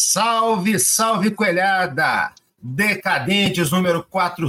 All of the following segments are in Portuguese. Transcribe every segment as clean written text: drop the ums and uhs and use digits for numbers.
Salve, salve, coelhada! Decadentes número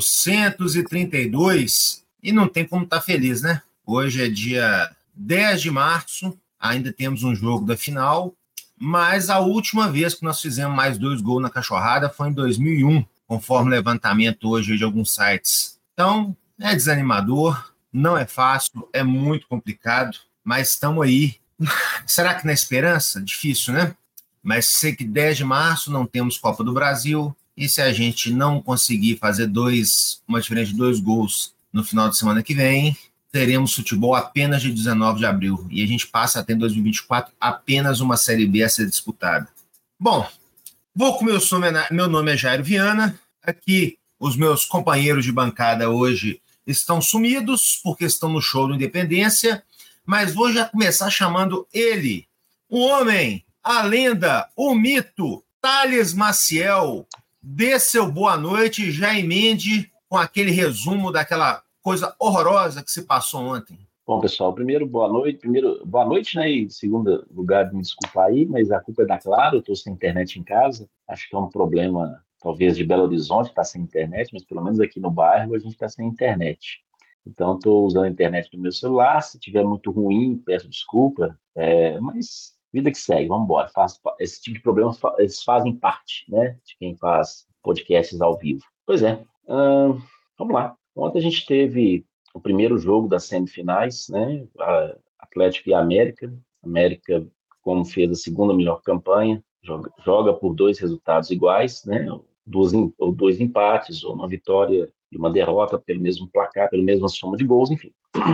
432. E não tem como estar feliz, né? Hoje é dia 10 de março, ainda temos um jogo da final, mas a última vez que nós fizemos mais 2 gols na cachorrada foi em 2001, conforme o levantamento hoje de alguns sites. Então, é desanimador, não é fácil, é muito complicado, mas estamos aí. Será que na esperança? Difícil, né? Mas sei que 10 de março não temos Copa do Brasil, e se a gente não conseguir fazer uma diferença de 2 gols no final de semana que vem, teremos futebol apenas de 19 de abril, e a gente passa a ter em 2024 apenas uma Série B a ser disputada. Bom, vou com meu nome é Jairo Viana, aqui os meus companheiros de bancada hoje estão sumidos, porque estão no show do Independência, mas vou já começar chamando ele, o homem, a lenda, o mito, Thales Maciel. Dê seu boa noite e já emende com aquele resumo daquela coisa horrorosa que se passou ontem. Bom, pessoal, primeiro, boa noite. Primeiro, boa noite, né? E em segundo lugar, me desculpa aí, mas a culpa é da Claro, eu estou sem internet em casa. Acho que é um problema, talvez, de Belo Horizonte, está sem internet, mas pelo menos aqui no bairro a gente está sem internet. Então, estou usando a internet do meu celular. Se tiver muito ruim, peço desculpa, mas vida que segue, vamos embora. Esse tipo de problema, eles fazem parte, né? De quem faz podcasts ao vivo. Pois é, vamos lá. Ontem a gente teve o primeiro jogo das semifinais, né? Atlético e América. América, como fez a segunda melhor campanha, joga por 2 resultados iguais, né? Ou 2 empates, ou uma vitória e uma derrota pelo mesmo placar, pela mesma soma de gols, enfim.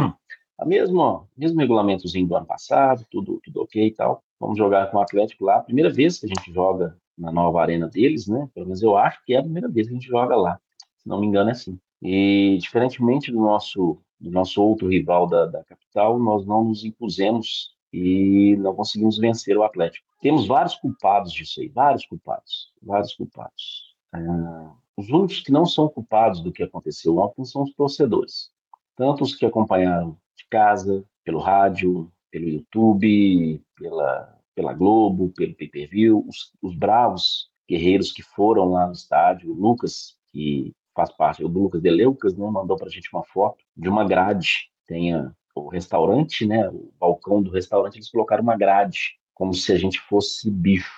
Mesmo regulamentozinho do ano passado, tudo ok e tal. Vamos jogar com o Atlético lá. Primeira vez que a gente joga na nova arena deles, né? Pelo menos eu acho que é a primeira vez que a gente joga lá. Se não me engano, é assim. E, diferentemente do nosso outro rival da capital, nós não nos impusemos e não conseguimos vencer o Atlético. Temos vários culpados disso aí, vários culpados, vários culpados. Os únicos que não são culpados do que aconteceu ontem são os torcedores. Tanto os que acompanharam de casa, pelo rádio, pelo YouTube, pela Globo, pelo pay-per-view, os bravos guerreiros que foram lá no estádio, o Lucas, que faz parte, o Lucas Deleucas, né, mandou para a gente uma foto de uma grade, tem o restaurante, né, o balcão do restaurante, eles colocaram uma grade, como se a gente fosse bicho.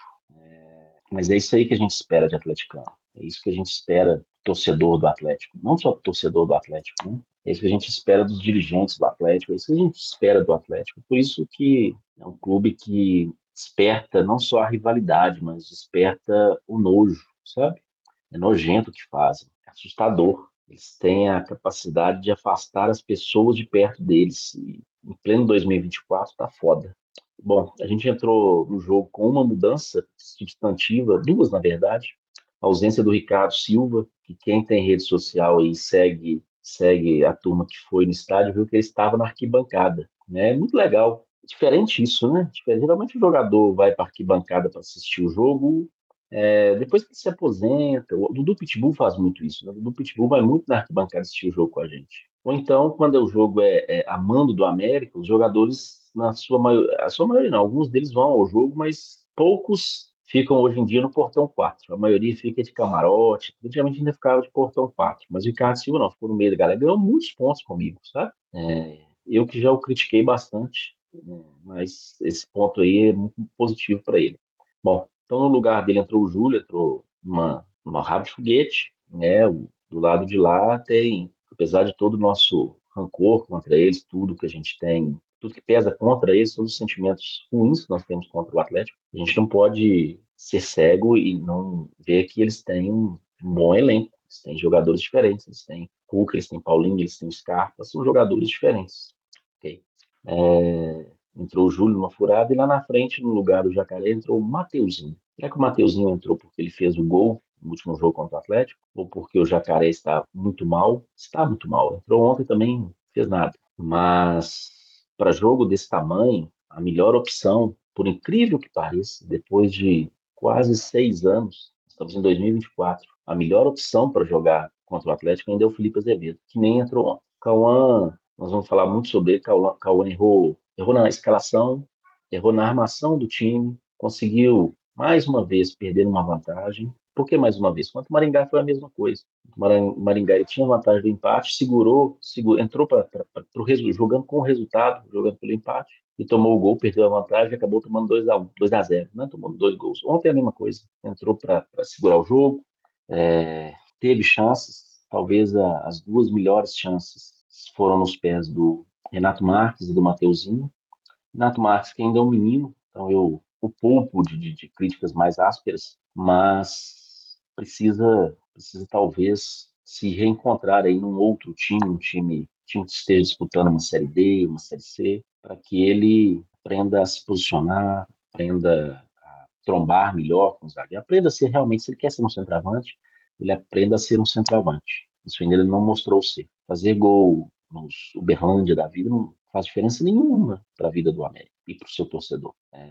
Mas é isso aí que a gente espera de atleticano, é isso que a gente espera do torcedor do Atlético, não só do torcedor do Atlético, né? É isso que a gente espera dos dirigentes do Atlético, é isso que a gente espera do Atlético. Por isso que é um clube que desperta não só a rivalidade, mas desperta o nojo, sabe? É nojento o que fazem, é assustador. Eles têm a capacidade de afastar as pessoas de perto deles. E em pleno 2024 tá foda. Bom, a gente entrou no jogo com uma mudança substantiva, 2 na verdade. A ausência do Ricardo Silva, que quem tem rede social aí segue a turma que foi no estádio, viu que ele estava na arquibancada, né? É muito legal. Diferente isso, né? Geralmente o jogador vai para a arquibancada para assistir o jogo, depois que ele se aposenta. O Dudu Pitbull faz muito isso, né? O Dudu Pitbull vai muito na arquibancada assistir o jogo com a gente. Ou então, quando o jogo é a mando do América, os jogadores, a sua maioria não, alguns deles vão ao jogo, mas poucos ficam hoje em dia no portão 4. A maioria fica de camarote, antigamente ainda ficava de portão 4. Mas o Ricardo Silva não, ficou no meio da galera, ganhou muitos pontos comigo, sabe? Eu que já o critiquei bastante, né? Mas esse ponto aí é muito positivo para ele. Bom, então no lugar dele entrou o Júlio, entrou uma rabo de foguete, né? Do lado de lá tem, apesar de todo o nosso rancor contra eles, tudo que a gente tem, tudo que pesa contra eles, todos os sentimentos ruins que nós temos contra o Atlético, a gente não pode ser cego e não ver que eles têm um bom elenco, eles têm jogadores diferentes, eles têm Cuca, eles têm Paulinho, eles têm Scarpa, são jogadores diferentes. Ok? Entrou o Júlio numa furada e lá na frente, no lugar do Jacaré, entrou o Mateuzinho. Será que o Mateuzinho entrou porque ele fez o gol no último jogo contra o Atlético? Ou porque o Jacaré está muito mal? Está muito mal. Entrou ontem também, não fez nada. Mas para jogo desse tamanho, a melhor opção, por incrível que pareça, depois de quase 6 anos, estamos em 2024, a melhor opção para jogar contra o Atlético ainda é o Felipe Azevedo, que nem entrou ontem. Cauã, nós vamos falar muito sobre ele. Cauã errou na escalação, errou na armação do time, conseguiu mais uma vez perderam uma vantagem. Por que mais uma vez? Quanto o Maringá foi a mesma coisa. O Maringá ele tinha vantagem do empate, entrou para o jogando com o resultado, jogando pelo empate, e tomou o gol, perdeu a vantagem e acabou tomando 2-0, né? Tomando 2 gols. Ontem é a mesma coisa. Entrou para segurar o jogo, teve chances, talvez as duas melhores chances foram nos pés do Renato Marques e do Mateuzinho. Renato Marques, que ainda é um menino, então eu o poupo de críticas mais ásperas, mas precisa talvez se reencontrar aí num outro time, um time que esteja disputando uma Série D, uma Série C, para que ele aprenda a se posicionar, aprenda a trombar melhor com os zagueiros, aprenda a ser realmente, se ele quer ser um centroavante, ele aprenda a ser um centroavante. Isso ainda ele não mostrou ser. Fazer gol nos Uberlândia da vida não faz diferença nenhuma para a vida do América e para o seu torcedor.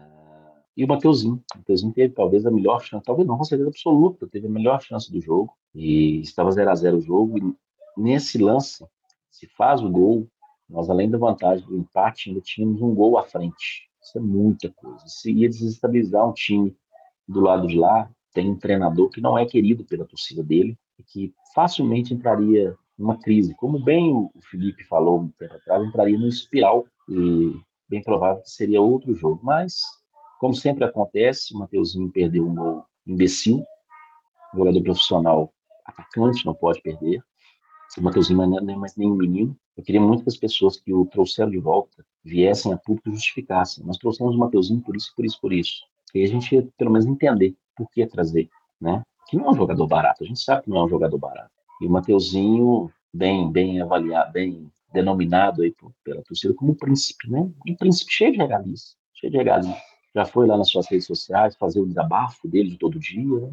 E o Mateuzinho teve talvez a melhor chance, talvez não, com certeza absoluta, teve a melhor chance do jogo e estava 0-0 o jogo e nesse lance, se faz o gol, nós além da vantagem do empate ainda tínhamos um gol à frente. Isso é muita coisa. Isso ia desestabilizar um time do lado de lá. Tem um treinador que não é querido pela torcida dele e que facilmente entraria numa crise. Como bem o Felipe falou um tempo atrás, entraria numa espiral e bem provável que seria outro jogo. Mas, como sempre acontece, o Mateuzinho perdeu um gol imbecil, jogador profissional atacante não pode perder. O Mateuzinho não é mais nenhum menino. Eu queria muito que as pessoas que o trouxeram de volta viessem a público e justificassem. Nós trouxemos o Mateuzinho por isso, por isso, por isso. E a gente ia, pelo menos, entender por que trazer, né? Que não é um jogador barato. A gente sabe que não é um jogador barato. E o Mateuzinho, bem avaliado, bem denominado aí pela torcida como príncipe, né? Um príncipe cheio de regalias, cheio de regalias. Já foi lá nas suas redes sociais fazer o desabafo dele de todo dia, né?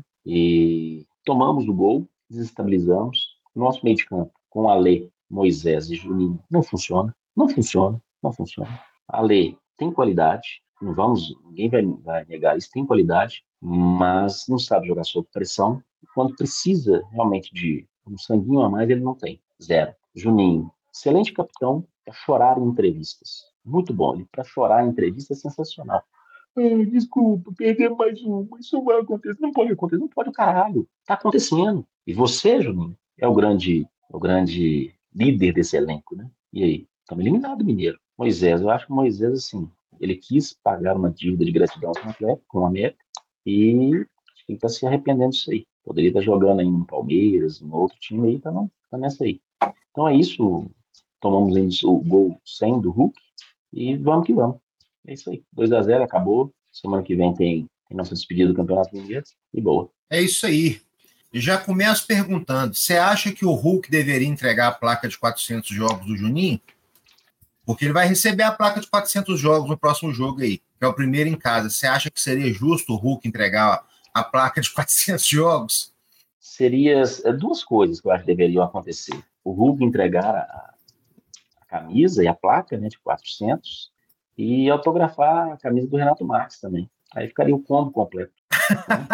E tomamos o gol, desestabilizamos. Nosso meio de campo, com Alê, Moisés e Juninho, não funciona, não funciona, não funciona. Alê tem qualidade, ninguém vai negar isso, tem qualidade, mas não sabe jogar sob pressão. Quando precisa realmente de um sanguinho a mais, ele não tem, zero. Juninho, excelente capitão para chorar em entrevistas, muito bom, ele para chorar em entrevista é sensacional. Desculpa, perder mais uma, isso vai acontecer, não pode acontecer, não pode o caralho, tá acontecendo. E você, Juninho, é o grande líder desse elenco, né? E aí? Estamos eliminados, Mineiro. Moisés, eu acho que o Moisés, assim, ele quis pagar uma dívida de gratidão com o América e acho que ele está se arrependendo disso aí. Poderia estar jogando aí no Palmeiras, no outro time aí, tá nessa aí. Então é isso, tomamos aí o gol 100 do Hulk e vamos que vamos. É isso aí, 2-0, acabou. Semana que vem tem nossa despedida do Campeonato Mineiro e boa. É isso aí. Já começo perguntando, você acha que o Hulk deveria entregar a placa de 400 jogos do Juninho? Porque ele vai receber a placa de 400 jogos no próximo jogo aí, que é o primeiro em casa. Você acha que seria justo o Hulk entregar a placa de 400 jogos? Seria duas coisas que eu acho que deveriam acontecer. O Hulk entregar a camisa e a placa, né, de 400 e autografar a camisa do Renato Marques também. Aí ficaria o combo completo. Né?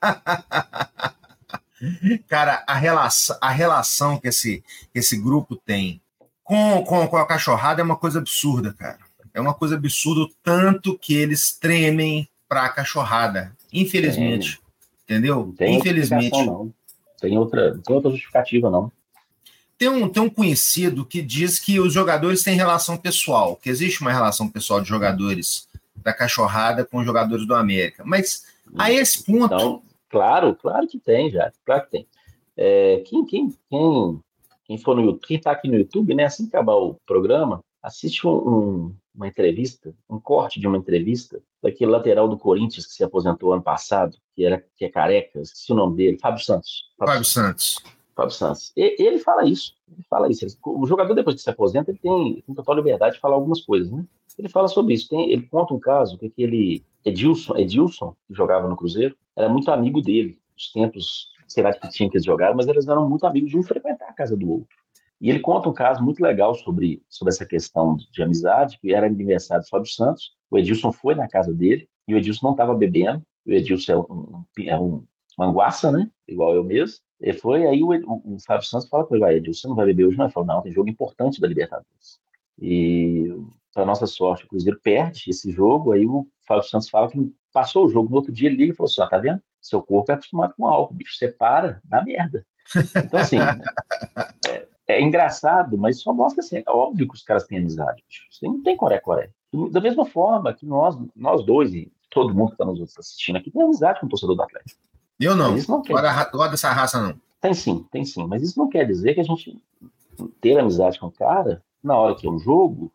Cara, a relação que esse grupo tem com a cachorrada é uma coisa absurda, cara. É uma coisa absurda o tanto que eles tremem pra cachorrada. Infelizmente. Entendeu? Não tem outra explicação, Infelizmente. não tem outra justificativa, não. Tem um conhecido que diz que os jogadores têm relação pessoal, que existe uma relação pessoal de jogadores da cachorrada com os jogadores do América. Mas a esse ponto. Então, claro que tem, já, claro que tem. Quem for no YouTube, quem está aqui no YouTube, né, assim que acabar o programa, assiste uma entrevista, um corte de uma entrevista daquele lateral do Corinthians que se aposentou ano passado, que é careca, esqueci o nome dele, Fábio Santos. Fábio Santos. Fábio Santos. Ele fala isso. Ele fala isso. O jogador, depois que se aposenta, ele tem total liberdade de falar algumas coisas, né? Ele fala sobre isso. Ele conta um caso que aquele Edilson, que jogava no Cruzeiro, era muito amigo dele. Os tempos, sei lá que tinha que eles jogaram, mas eles eram muito amigos de um frequentar a casa do outro. E ele conta um caso muito legal sobre essa questão de amizade, que era aniversário do Fábio Santos. O Edilson foi na casa dele e o Edilson não estava bebendo. O Edilson é um manguaça, né? Igual eu mesmo. Ele foi, aí o Fábio Santos fala com ele, Edilson, você não vai beber hoje? Não, ele falou, não, tem jogo importante da Libertadores. E, para nossa sorte, o Cruzeiro perde esse jogo, aí o Fábio Santos fala que Passou o jogo, no outro dia ele liga e falou assim, tá vendo? Seu corpo é acostumado com álcool, bicho, você para, dá merda. Então, assim, é engraçado, mas só mostra assim, é óbvio que os caras têm amizade, bicho. Você não tem coré-coré. Da mesma forma que nós dois e todo mundo que está nos assistindo aqui tem amizade com o torcedor do Atlético. Eu Mas não. isso não quer. Gosto dessa raça, não. Tem sim. Mas isso não quer dizer que a gente ter amizade com o cara, na hora que é um jogo,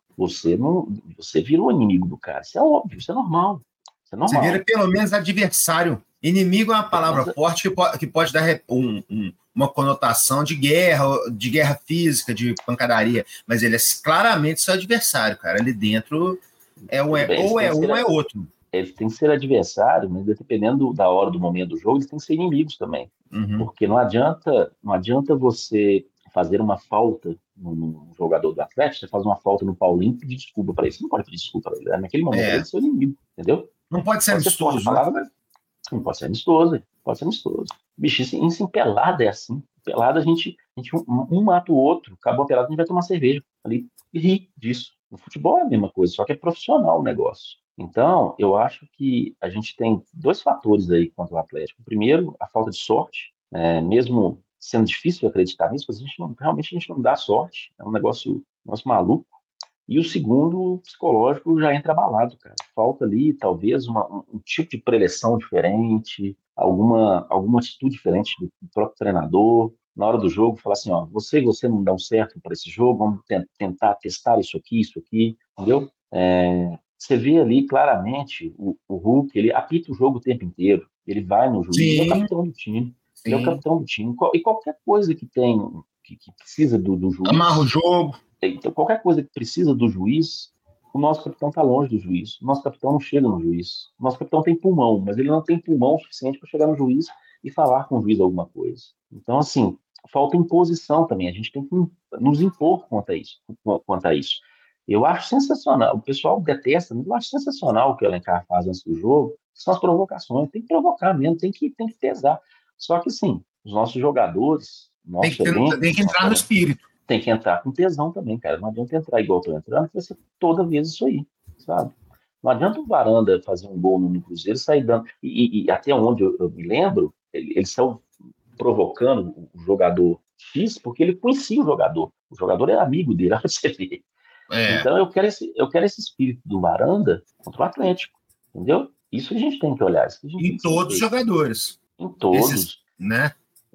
você virou inimigo do cara. Isso é óbvio, isso é normal. Isso é Você normal. vira pelo menos adversário. Inimigo é uma palavra forte que pode dar uma conotação de guerra física, de pancadaria, mas ele é claramente seu adversário, cara. Ali dentro ou é outro. Eles têm que ser adversário, mas dependendo da hora, do momento do jogo, eles têm que ser inimigos também. Uhum. Porque não adianta você fazer uma falta no jogador do Atlético, você faz uma falta no Paulinho e pedir desculpa para ele. Você não pode pedir desculpa para ele. Naquele momento ele é seu inimigo, entendeu? Não pode ser amistoso. Palavra, mas não pode ser amistoso. Pode ser amistoso. Bicho, isso em pelada é assim. Em pelada a gente um mata o outro, acabou a pelada, a gente vai tomar cerveja ali e rir disso. No futebol é a mesma coisa, só que é profissional o negócio. Então, eu acho que a gente tem dois fatores aí contra o Atlético. Primeiro, a falta de sorte, mesmo sendo difícil acreditar nisso, mas realmente a gente não dá sorte, é um negócio maluco. E o segundo, o psicológico, já entra abalado, cara. Falta ali, talvez, um tipo de preleção diferente, alguma atitude diferente do próprio treinador. Na hora do jogo, falar assim, ó, você e você não dão certo para esse jogo, vamos tentar testar isso aqui, entendeu? Você vê ali claramente o Hulk, ele apita o jogo o tempo inteiro, ele vai no juiz, ele é o capitão do time. Sim. Ele é o capitão do time. E qualquer coisa que precisa do juiz... Amarra o jogo. Então, qualquer coisa que precisa do juiz, o nosso capitão está longe do juiz. O nosso capitão não chega no juiz. O nosso capitão tem pulmão, mas ele não tem pulmão suficiente para chegar no juiz e falar com o juiz alguma coisa. Então, assim, falta imposição também. A gente tem que nos impor quanto a isso. Eu acho sensacional. O pessoal detesta, mas eu acho sensacional o que o Alencar faz antes do jogo. São as provocações. Tem que provocar mesmo, tem que pesar. Só que, sim, os nossos jogadores, tem que entrar no espírito. Tem que entrar com tesão também, cara. Não adianta entrar igual eu tô entrando, vai ser toda vez isso aí, sabe? Não adianta o Varanda fazer um gol no Cruzeiro e sair dando. E até onde eu me lembro, eles estão provocando o jogador X porque ele conhecia o jogador. O jogador é amigo dele, olha você vê. Então eu quero esse espírito do Varanda contra o Atlético, entendeu? Isso a gente tem que olhar. Em todos os jogadores. Em todos. Né?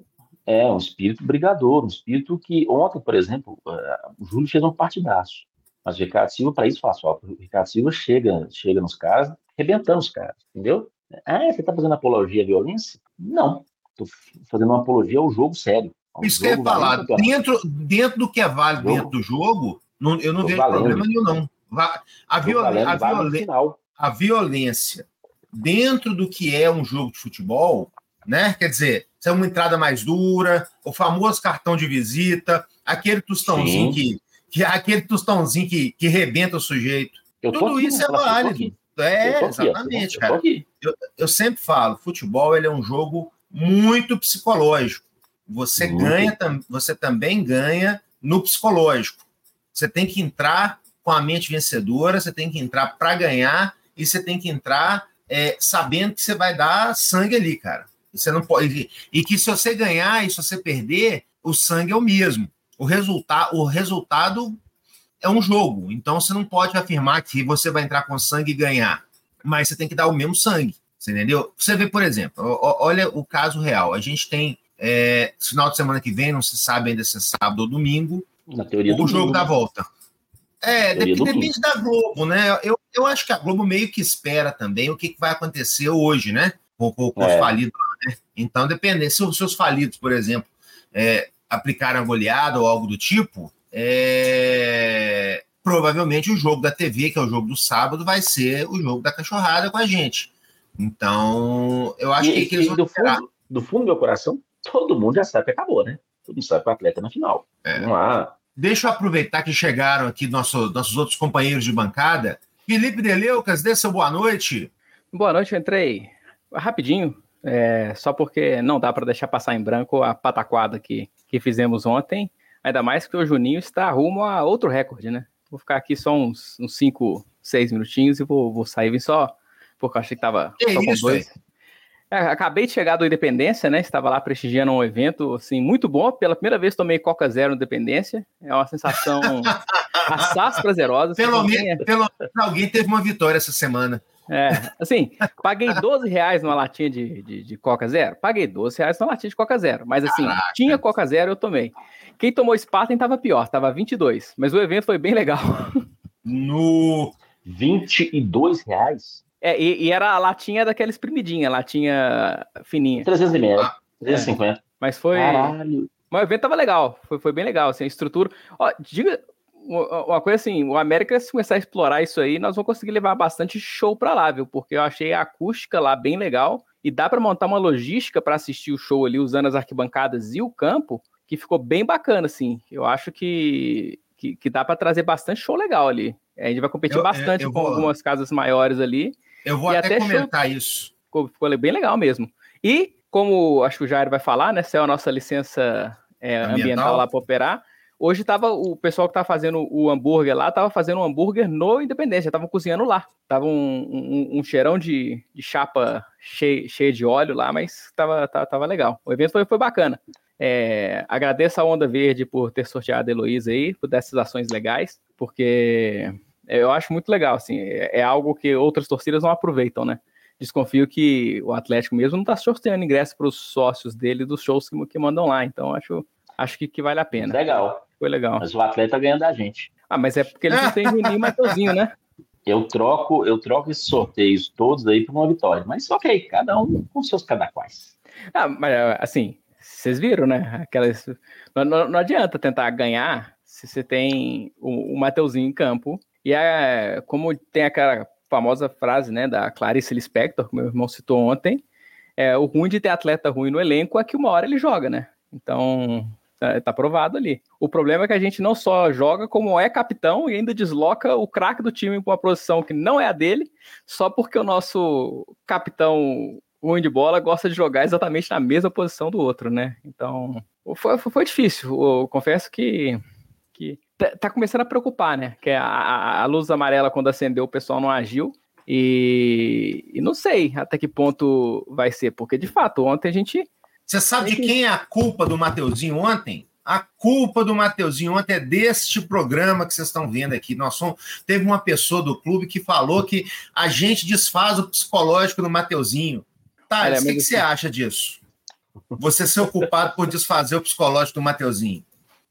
Um espírito brigador, um espírito que ontem, por exemplo, o Júlio fez um partidaço, mas o Ricardo Silva, para isso, faz falta. O Ricardo Silva chega nos caras, arrebentando os caras, entendeu? Você está fazendo apologia à violência? Não, estou fazendo uma apologia ao jogo sério. Isso que eu ia falar, dentro do que é válido dentro do jogo, eu não vejo problema nenhum, não. A violência dentro do que é um jogo de futebol, né? Quer dizer, se é uma entrada mais dura, o famoso cartão de visita, aquele tostãozinho que rebenta o sujeito. Tudo isso é válido. Exatamente, cara. Eu sempre falo, futebol ele é um jogo muito psicológico. Você também ganha no psicológico. Você tem que entrar com a mente vencedora, você tem que entrar para ganhar e você tem que entrar sabendo que você vai dar sangue ali, cara. Você não pode, e que se você ganhar e se você perder, o sangue é o mesmo. O resultado é um jogo. Então você não pode afirmar que você vai entrar com sangue e ganhar, mas você tem que dar o mesmo sangue. Você entendeu? Você vê, por exemplo, olha o caso real. A gente tem final de semana que vem, não se sabe ainda se é sábado ou domingo, o jogo da volta. Depende da Globo, né? Eu acho que a Globo meio que espera também o que vai acontecer hoje, né? Com os falidos. Né? Então, dependendo, se os seus falidos, por exemplo, aplicaram a goleada ou algo do tipo, provavelmente o jogo da TV, que é o jogo do sábado, vai ser o jogo da cachorrada com a gente. Então, eu acho que eles vão do fundo do meu coração, todo mundo já sabe que acabou, né? Todo mundo sabe que o atleta é na final. Vamos lá. Deixa eu aproveitar que chegaram aqui nossos outros companheiros de bancada. Felipe Deleucas, dê seu boa noite. Boa noite, eu entrei rapidinho, só porque não dá para deixar passar em branco a pataquada que fizemos ontem, ainda mais que o Juninho está rumo a outro recorde, né? Vou ficar aqui só uns 5, 6 minutinhos e vou sair, vim só porque eu achei que tava Que só com isso, 2. Acabei de chegar do Independência, né? Estava lá prestigiando um evento, assim, muito bom. Pela primeira vez tomei Coca Zero no Independência. É uma sensação assaz prazerosa. Pelo menos alguém teve uma vitória essa semana. Assim, paguei R$12 numa latinha de Coca Zero. Paguei R$12 numa latinha de Coca Zero. Mas assim, Caraca. tinha Coca Zero, eu tomei. Quem tomou Spaten tava pior, tava 22. Mas o evento foi bem legal. No R$22? E era a latinha daquela espremidinha, latinha fininha. 300 ml, 350. Mas foi... Caralho. Mas o evento tava legal, foi bem legal, assim, a estrutura... Ó, diga uma coisa assim, o América, se começar a explorar isso aí, nós vamos conseguir levar bastante show pra lá, viu? Porque eu achei a acústica lá bem legal e dá pra montar uma logística pra assistir o show ali, usando as arquibancadas e o campo, que ficou bem bacana, assim. Eu acho que dá pra trazer bastante show legal ali. A gente vai competir bastante com algumas casas maiores ali. Eu vou até comentar isso. Ficou bem legal mesmo. E, como acho que o Jair vai falar, né? Se é a nossa licença ambiental lá para operar, hoje tava o pessoal que tá fazendo o hambúrguer lá, tava fazendo um hambúrguer no Independência, estavam cozinhando lá. Tava um cheirão de chapa cheia de óleo lá, mas tava legal. O evento foi bacana. Agradeço a Onda Verde por ter sorteado a Heloísa aí, por dessas ações legais, porque... eu acho muito legal, assim, é algo que outras torcidas não aproveitam, né? Desconfio que o Atlético mesmo não está sorteando ingresso para os sócios dele dos shows que mandam lá, então acho que vale a pena. Legal. Foi legal. Mas o atleta ganha da gente. Mas é porque eles não têm Juninho e Mateuzinho, né? Eu troco esses sorteios todos aí por uma vitória, mas ok, cada um com seus cadaquais. Mas assim, vocês viram, né? Não adianta tentar ganhar se você tem o Mateuzinho em campo. E como tem aquela famosa frase, né, da Clarice Lispector, que meu irmão citou ontem, o ruim de ter atleta ruim no elenco é que uma hora ele joga, né? Então, tá provado ali. O problema é que a gente não só joga, como é capitão e ainda desloca o craque do time para uma posição que não é a dele, só porque o nosso capitão ruim de bola gosta de jogar exatamente na mesma posição do outro, né? Então, foi difícil. Eu confesso que tá começando a preocupar, né? Que a luz amarela, quando acendeu, o pessoal não agiu. E não sei até que ponto vai ser, porque de fato, ontem a gente... Você sabe de quem é a culpa do Mateuzinho ontem? A culpa do Mateuzinho ontem é deste programa que vocês estão vendo aqui. Teve uma pessoa do clube que falou que a gente desfaz o psicológico do Mateuzinho. Thales, o que você acha disso? Você ser o culpado por desfazer o psicológico do Mateuzinho?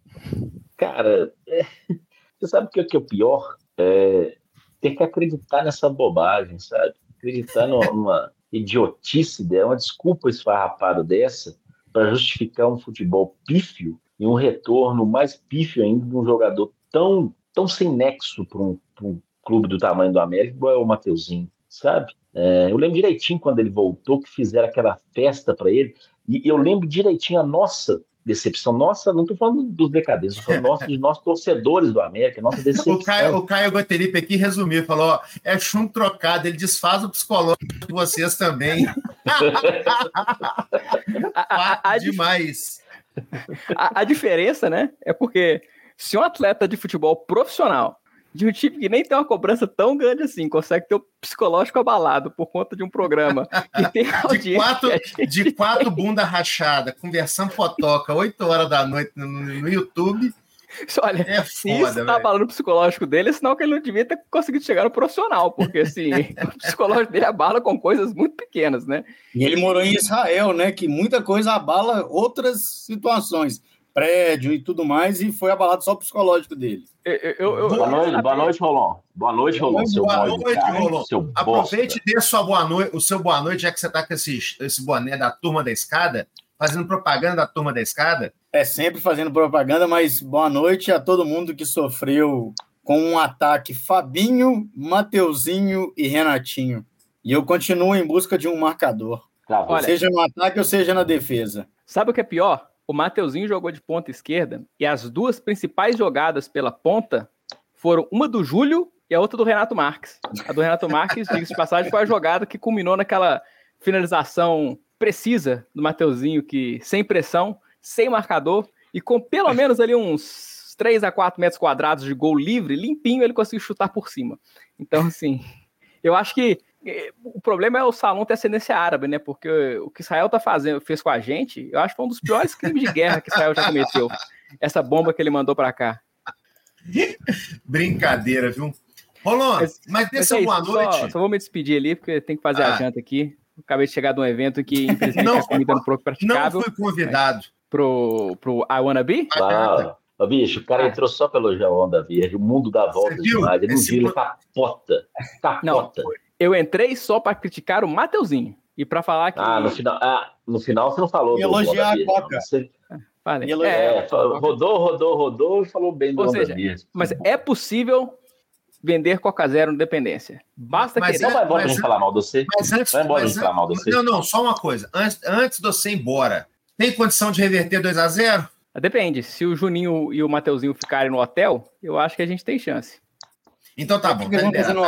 Cara, você sabe o que é o pior? Ter que acreditar nessa bobagem, sabe? Acreditar numa idiotice, uma desculpa esfarrapada dessa para justificar um futebol pífio e um retorno mais pífio ainda de um jogador tão sem nexo para um clube do tamanho do América, igual é o Mateuzinho, sabe? Eu lembro direitinho quando ele voltou, que fizeram aquela festa para ele, e eu lembro direitinho a nossa decepção. Nossa, não estou falando dos decadentes, estou falando de nós torcedores do América, nossa decepção. O Caio Goteripe aqui resumiu, falou, é chumbo trocado, ele desfaz o psicológico de vocês também. Demais. A diferença, né, é porque se um atleta de futebol profissional, de um time que nem tem uma cobrança tão grande assim, consegue ter o psicológico abalado por conta de um programa que tem audiência... De quatro bunda rachada, conversando fotoca, 8 horas da noite no YouTube... Olha, é foda, se isso tá abalando o psicológico dele, é sinal que ele não devia ter conseguido chegar no profissional, porque assim, o psicológico dele abala com coisas muito pequenas, né? E ele morou em Israel, né? Que muita coisa abala outras situações, prédio e tudo mais, e foi abalado só o psicológico dele. Boa noite, Rolon. Boa noite, Rolon. Rolon. Aproveite e dê o seu boa noite, já que você tá com esse boné da Turma da Escada, fazendo propaganda da Turma da Escada. É sempre fazendo propaganda, mas boa noite a todo mundo que sofreu com um ataque Fabinho, Mateuzinho e Renatinho. E eu continuo em busca de um marcador. Olha, seja no ataque ou seja na defesa. Sabe o que é pior? O Mateuzinho jogou de ponta esquerda e as duas principais jogadas pela ponta foram uma do Júlio e a outra do Renato Marques. A do Renato Marques, diga-se de passagem, foi a jogada que culminou naquela finalização precisa do Mateuzinho, que sem pressão, sem marcador, e com pelo menos ali uns 3 a 4 metros quadrados de gol livre, limpinho, ele conseguiu chutar por cima. Então, assim, eu acho que O problema é o Salom ter ascendência árabe, né? Porque o que Israel fez com a gente, eu acho que foi um dos piores crimes de guerra que Israel já cometeu. Essa bomba que ele mandou pra cá. Brincadeira, viu? Rolon, mas dê sua boa noite. Só vou me despedir ali, porque tem que fazer a janta aqui. Acabei de chegar de um evento que, infelizmente, a comida não foi praticável. Não fui convidado. Pro I Wanna Be? Bicho, o cara entrou só pelo Onda Verde, o mundo dá volta demais. Ele não vira, ele capota. Não, eu entrei só pra criticar o Mateuzinho. E pra falar que... no final você não falou. E elogiar a Coca. Falei. Rodou e falou bem do Onda Verde. Mas é possível vender Coca Zero Independência. Basta querer. Não vai embora a gente falar mal de você. Vai embora a gente falar mal de você. Não, só uma coisa. Antes de você ir embora, tem condição de reverter 2-0? Depende. Se o Juninho e o Mateuzinho ficarem no hotel, eu acho que a gente tem chance. Então tá bom.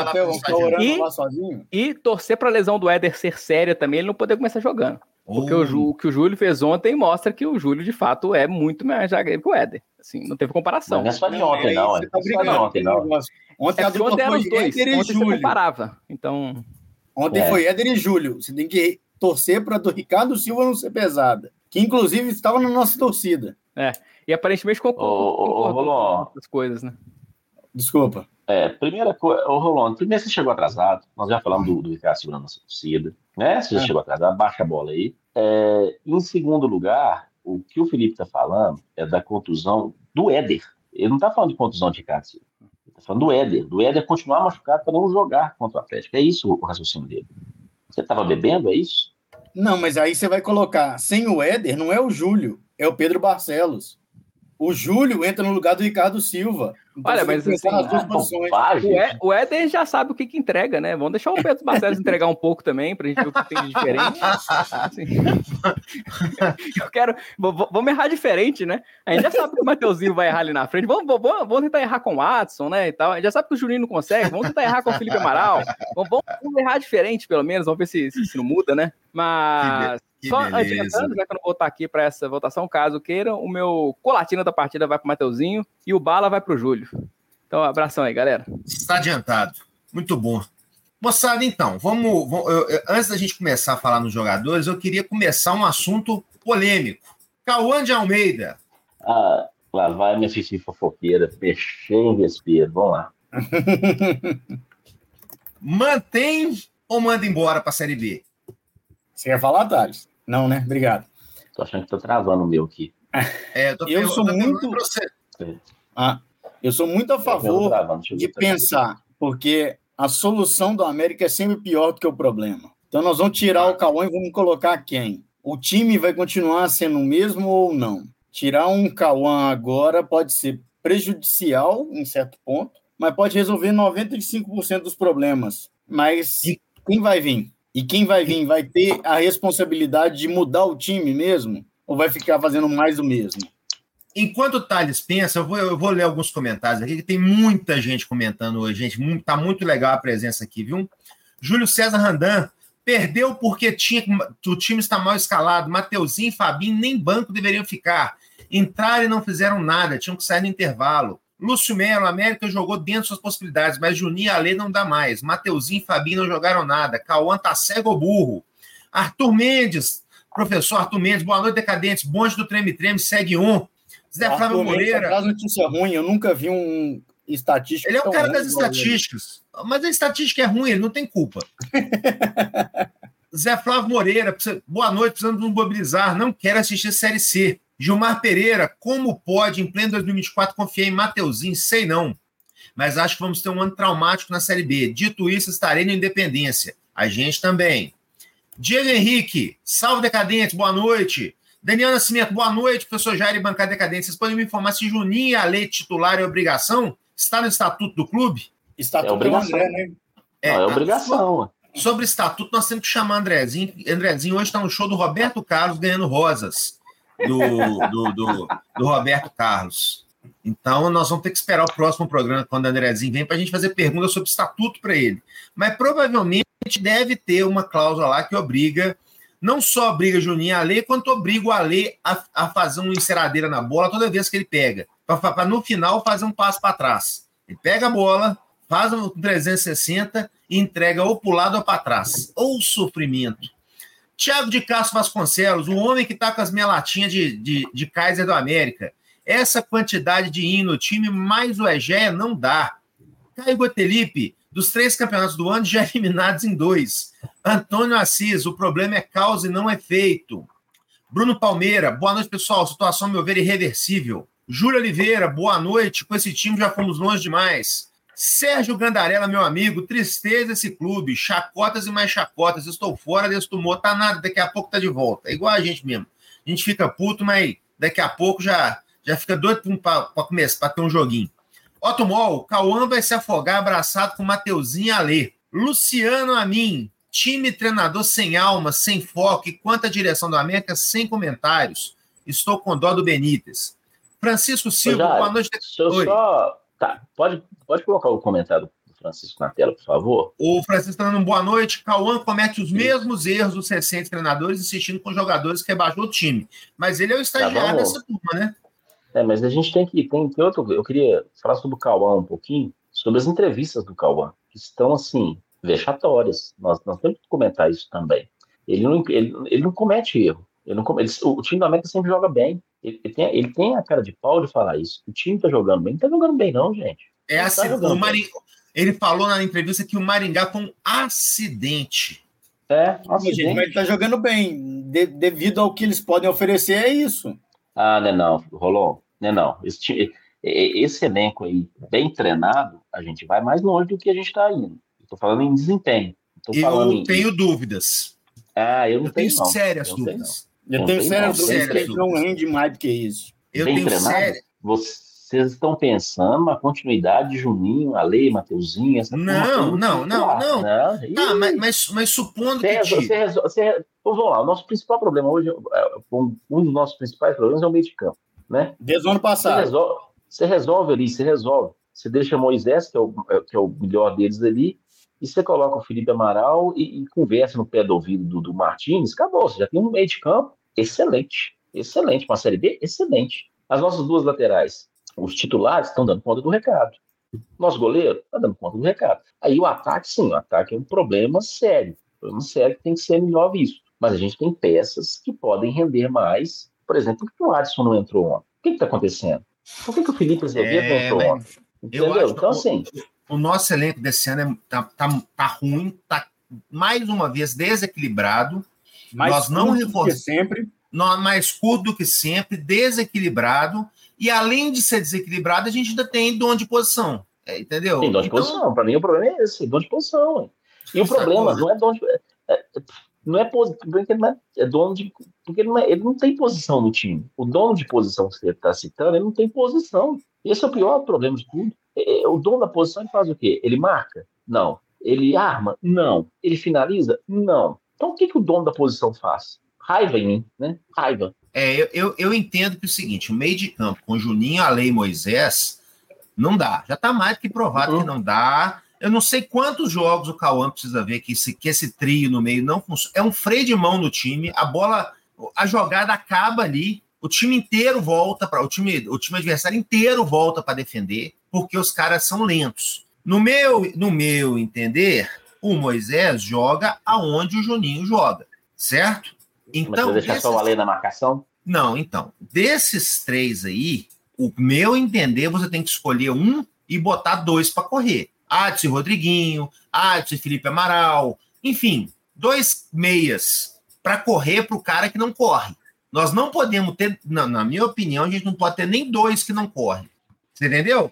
E torcer pra lesão do Éder ser séria também, ele não poder começar jogando. Porque o que o Júlio fez ontem mostra que o Júlio, de fato, é muito mais zagueiro que o Éder. Assim, não teve comparação. Não é só de ontem, não. Ontem a dupla foi os dois. Éder e Júlio. Você comparava. Então... Ontem foi Éder e Júlio. Você tem que torcer para do Ricardo Silva não ser pesada. Que, inclusive, estava na nossa torcida. E aparentemente concordou com as coisas, né? Desculpa. Primeira coisa, Rolando, primeiro você chegou atrasado, nós já falamos do Ricardo Silva na nossa torcida, né? Você já chegou atrasado, baixa a bola aí. Em segundo lugar, o que o Felipe está falando é da contusão do Éder. Ele não está falando de contusão de Ricardo Silva, ele está falando do Éder continuar machucado para não jogar contra o Atlético. É isso o raciocínio dele. Você estava bebendo, é isso? Não, mas aí você vai colocar, sem o Éder, não é o Júlio, é o Pedro Barcelos. O Júlio entra no lugar do Ricardo Silva. Então, olha, mas assim, as duas posições. O Éder já sabe o que entrega, né? Vamos deixar o Pedro Barcelos entregar um pouco também, pra gente ver o que tem de diferente. Assim, eu quero... Vamos errar diferente, né? A gente já sabe que o Mateuzinho vai errar ali na frente. Vamos tentar errar com o Watson, né? E tal. A gente já sabe que o Juninho não consegue. Vamos tentar errar com o Felipe Amaral. Vamos errar diferente, pelo menos. Vamos ver se não muda, né? Mas... Só adiantando, já que eu não vou estar aqui para essa votação, caso queiram, o meu colatina da partida vai para o Mateuzinho e o Bala vai para o Júlio. Então, abração aí, galera. Está adiantado. Muito bom. Moçada, então, antes da gente começar a falar nos jogadores, eu queria começar um assunto polêmico. Cauã de Almeida. Lá vai minha fifi fofoqueira. Fechei em respiro. Vamos lá. Mantém ou manda embora para a Série B? Você quer falar, Thales? Não, né? Obrigado. Tô achando que tô travando o meu aqui. Eu sou muito a favor de pensar, porque a solução do América é sempre pior do que o problema. Então nós vamos tirar o Cauã e vamos colocar quem? O time vai continuar sendo o mesmo ou não? Tirar um Cauã agora pode ser prejudicial em certo ponto, mas pode resolver 95% dos problemas. Mas quem vai vir? E quem vai vir vai ter a responsabilidade de mudar o time mesmo? Ou vai ficar fazendo mais do mesmo? Enquanto o Thales pensa, eu vou ler alguns comentários aqui, que tem muita gente comentando hoje, gente. Tá muito legal a presença aqui, viu? Júlio César Randan, perdeu porque o time está mal escalado. Mateuzinho e Fabinho nem banco deveriam ficar. Entraram e não fizeram nada, tinham que sair no intervalo. Lúcio Melo, América jogou dentro de suas possibilidades, mas Juninho e Ale não dá mais. Mateuzinho e Fabinho não jogaram nada. Cauã tá cego ou burro. Arthur Mendes, professor Arthur Mendes, boa noite, decadentes. Bonde do Treme-Treme, segue um. Zé Flávio Moreira. Traz notícia ruim, eu nunca vi um estatístico. Ele é o cara das estatísticas. Mas a estatística é ruim, ele não tem culpa. Zé Flávio Moreira, boa noite, precisando nos mobilizar. Não quero assistir Série C. Gilmar Pereira, como pode, em pleno 2024, confiar em Mateuzinho? Sei não. Mas acho que vamos ter um ano traumático na Série B. Dito isso, estarei na Independência. A gente também. Diego Henrique, salve decadentes, boa noite. Daniel Nascimento, boa noite, professor Jair e bancada decadente. Vocês podem me informar se Juninho e a lei titular é obrigação? Está no estatuto do clube? Estatuto é obrigação, né? É obrigação. Sobre estatuto, nós temos que chamar Andrezinho. Andrezinho hoje está no show do Roberto Carlos ganhando rosas. Do Roberto Carlos. Então, nós vamos ter que esperar o próximo programa, quando o Andrezinho vem, para a gente fazer perguntas sobre estatuto para ele. Mas, provavelmente, deve ter uma cláusula lá que obriga, não só obriga Juninho e Ale, quanto obriga o Ale a fazer uma enceradeira na bola toda vez que ele pega, para no final fazer um passo para trás. Ele pega a bola, faz um 360 e entrega ou para o lado ou para trás. Ou sofrimento. Thiago de Castro Vasconcelos, o homem que está com as minhas latinhas de Kaiser do América. Essa quantidade de hino no time, mais o Egea não dá. Caio Gotelipe, dos 3 campeonatos do ano, já eliminados em 2. Antônio Assis, o problema é causa e não efeito. Bruno Palmeira, boa noite, pessoal. Situação, a meu ver, irreversível. Júlio Oliveira, boa noite. Com esse time já fomos longe demais. Sérgio Gandarella, meu amigo, tristeza esse clube. Chacotas e mais chacotas. Estou fora desse tumor. Tá nada, daqui a pouco tá de volta. É igual a gente mesmo. A gente fica puto, mas daqui a pouco já fica doido para começar, para ter um joguinho. Otto Mol, Cauã vai se afogar abraçado com Mateuzinho e Alê. Luciano Amin, time e treinador sem alma, sem foco, e quanto à direção do América, sem comentários. Estou com dó do Benítez. Francisco Silva, boa noite. Tá, pode colocar o comentário do Francisco na tela, por favor? O Francisco está dando boa noite. Cauã comete os mesmos erros dos recentes treinadores, insistindo com jogadores que rebaixou o time. Mas ele é o estagiário dessa turma, né? Mas a gente tem outro. Eu queria falar sobre o Cauã um pouquinho, sobre as entrevistas do Cauã, que estão, assim, vexatórias. Nós temos que comentar isso também. Ele não comete erro. O time do América sempre joga bem. Ele tem a cara de pau de falar isso. O time tá jogando bem. Não tá jogando bem, não, gente. Assim, ele falou na entrevista que o Maringá foi um acidente. Acidente. Mas ele tá jogando bem. Devido ao que eles podem oferecer, é isso. Não, Rolon. Não. Esse elenco aí, bem treinado, a gente vai mais longe do que a gente tá indo. Eu tô falando em desempenho. Eu tenho dúvidas. Eu tenho sérias dúvidas. Eu tenho sérias dúvidas que ele não rende mais do que isso. Vocês estão pensando na continuidade de Juninho, Ale, Mateuzinho, essa Não. Mas supondo que... Vamos lá, o nosso principal problema hoje, um dos nossos principais problemas é o meio de campo, né? Desde o ano passado. Você resolve. Você deixa Moisés, que é o melhor deles ali, e você coloca o Felipe Amaral e conversa no pé do ouvido do Martins, acabou, você já tem um meio de campo excelente. Uma Série B excelente. As nossas 2 laterais, os titulares estão dando conta do recado. Nosso goleiro está dando conta do recado. Aí o ataque, sim, o ataque é um problema sério. Que tem que ser melhor visto. Mas a gente tem peças que podem render mais. Por exemplo, por que o Adson não entrou ontem? O que está acontecendo? Por que o Felipe Azevedo não entrou ontem? Entendeu? Então, assim... O nosso elenco desse ano tá ruim, tá mais uma vez desequilibrado. Mais curto do que sempre, desequilibrado. E além de ser desequilibrado, a gente ainda tem dom de posição. Entendeu? Tem dom de posição. Para mim, o problema é esse, dom de posição. E o problema não é dom de... Não é dono de... Porque ele não tem posição no time. O dono de posição que você está citando, ele não tem posição. Esse é o pior problema de tudo. O dono da posição, ele faz o quê? Ele marca? Não. Ele arma? Não. Ele finaliza? Não. Então, o que o dono da posição faz? Raiva em mim, né? Raiva. Eu entendo que é o seguinte, o meio de campo com Juninho, Ale e Moisés, não dá. Já está mais que provado que não dá. Eu não sei quantos jogos o Cauã precisa ver que esse trio no meio não funciona. É um freio de mão no time, a jogada acaba ali, o time inteiro volta para o time adversário inteiro volta para defender, porque os caras são lentos. No meu entender, o Moisés joga aonde o Juninho joga, certo? Então, mas você deixa só o Ale na marcação? Não, então, desses 3 aí, o meu entender, você tem que escolher um e botar 2 para correr. Adson e Rodriguinho, Adson e Felipe Amaral, enfim, 2 meias para correr para o cara que não corre. Nós não podemos ter, na minha opinião, a gente não pode ter nem 2 que não correm. Você entendeu?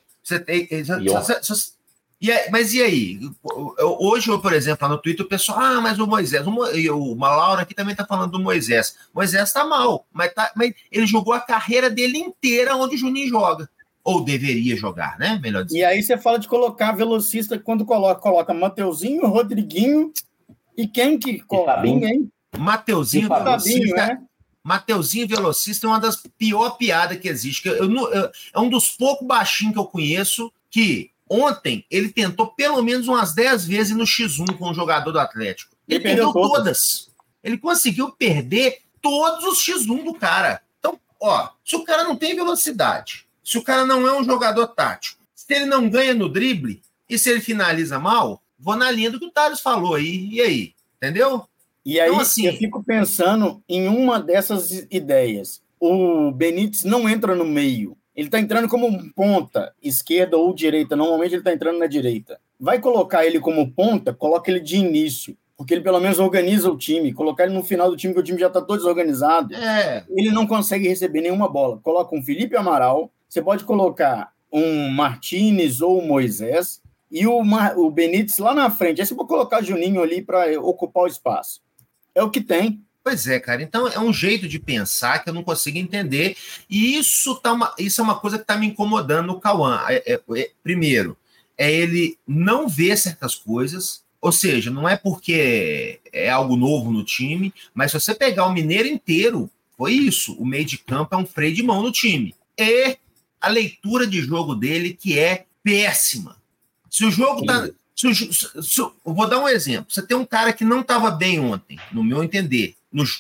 Mas e aí? Hoje, por exemplo, lá no Twitter, o pessoal, mas o Moisés, uma Laura aqui também está falando do Moisés. Moisés está mal, mas ele jogou a carreira dele inteira onde o Juninho joga. Ou deveria jogar, né? Melhor dizer. E aí você fala de colocar velocista, quando coloca Mateuzinho, Rodriguinho e quem que coloca? Ninguém. Mateuzinho, velocista é uma das piores piadas que existe. É um dos poucos baixinhos que eu conheço que ontem ele tentou pelo menos umas 10 vezes no X1 com o jogador do Atlético. Ele perdeu todas. Ele conseguiu perder todos os X1 do cara. Então, se o cara não tem velocidade, se o cara não é um jogador tático, se ele não ganha no drible e se ele finaliza mal, vou na linha do que o Thales falou aí. E aí? Entendeu? E aí, então, assim, eu fico pensando em uma dessas ideias. O Benítez não entra no meio. Ele está entrando como um ponta, esquerda ou direita. Normalmente ele está entrando na direita. Vai colocar ele como ponta, coloca ele de início, porque ele pelo menos organiza o time. Colocar ele no final do time, que o time já está todo desorganizado, ele não consegue receber nenhuma bola. Coloca um Felipe Amaral, você pode colocar um Martínez ou um Moisés, e o Benítez lá na frente. Aí você pode colocar Juninho ali para ocupar o espaço. É o que tem. Pois é, cara. Então é um jeito de pensar que eu não consigo entender. E isso é uma coisa que está me incomodando no Cauã. Primeiro, ele não ver certas coisas. Ou seja, não é porque é algo novo no time, mas se você pegar o Mineiro inteiro, foi isso. O meio de campo é um freio de mão no time. E a leitura de jogo dele, que é péssima. Se o jogo tá... eu vou dar um exemplo. Você tem um cara que não estava bem ontem, no meu entender.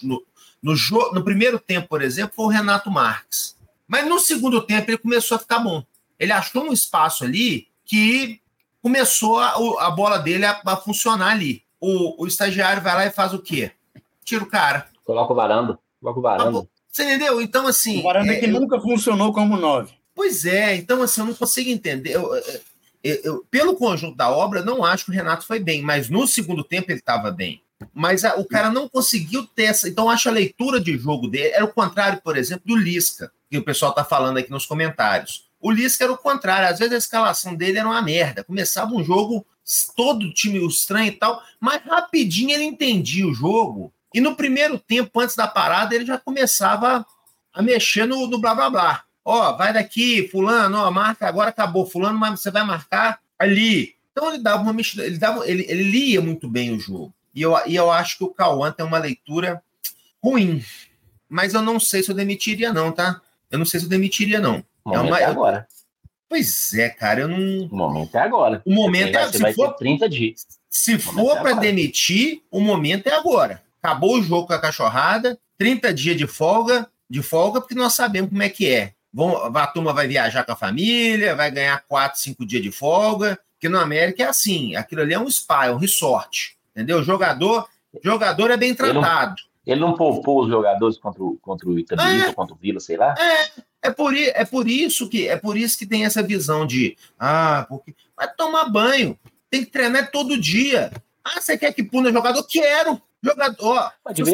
No primeiro tempo, por exemplo, foi o Renato Marques. Mas no segundo tempo ele começou a ficar bom. Ele achou um espaço ali que começou a bola dele a funcionar ali. O estagiário vai lá e faz o quê? Tira o cara. Coloca o Varanda. Você entendeu? Então, assim... O Varanda que nunca funcionou como 9. Pois é. Então, assim, eu não consigo entender... pelo conjunto da obra, não acho que o Renato foi bem, mas no segundo tempo ele estava bem. Mas o cara não conseguiu ter essa... Então, acho a leitura de jogo dele... Era o contrário, por exemplo, do Lisca, que o pessoal está falando aqui nos comentários. O Lisca era o contrário. Às vezes a escalação dele era uma merda. Começava um jogo, todo time estranho e tal, mas rapidinho ele entendia o jogo. E no primeiro tempo, antes da parada, ele já começava a mexer no blá, blá, blá. Ó, vai daqui, fulano, ó, marca, agora acabou, fulano, mas você vai marcar ali. Então ele dava uma mexida, ele lia muito bem o jogo. E eu acho que o Cauã tem uma leitura ruim. Mas eu não sei se eu demitiria, não, tá? Eu não sei se eu demitiria, não. O momento é agora. Pois é, cara, eu não... O momento é agora. O momento é... Você vai ter 30 dias. Se for para demitir, o momento é agora. Acabou o jogo com a cachorrada, 30 dias de folga, porque nós sabemos como é que é. A turma vai viajar com a família, vai ganhar 4, 5 dias de folga, porque no América é assim, aquilo ali é um spa, é um resort, entendeu? Jogador é bem tratado. Ele não poupou os jogadores contra o Itabirito ou contra o Vila, sei lá? É por isso que tem essa visão de, porque vai tomar banho, tem que treinar todo dia. Você quer que puna jogador? Quero. Jogador.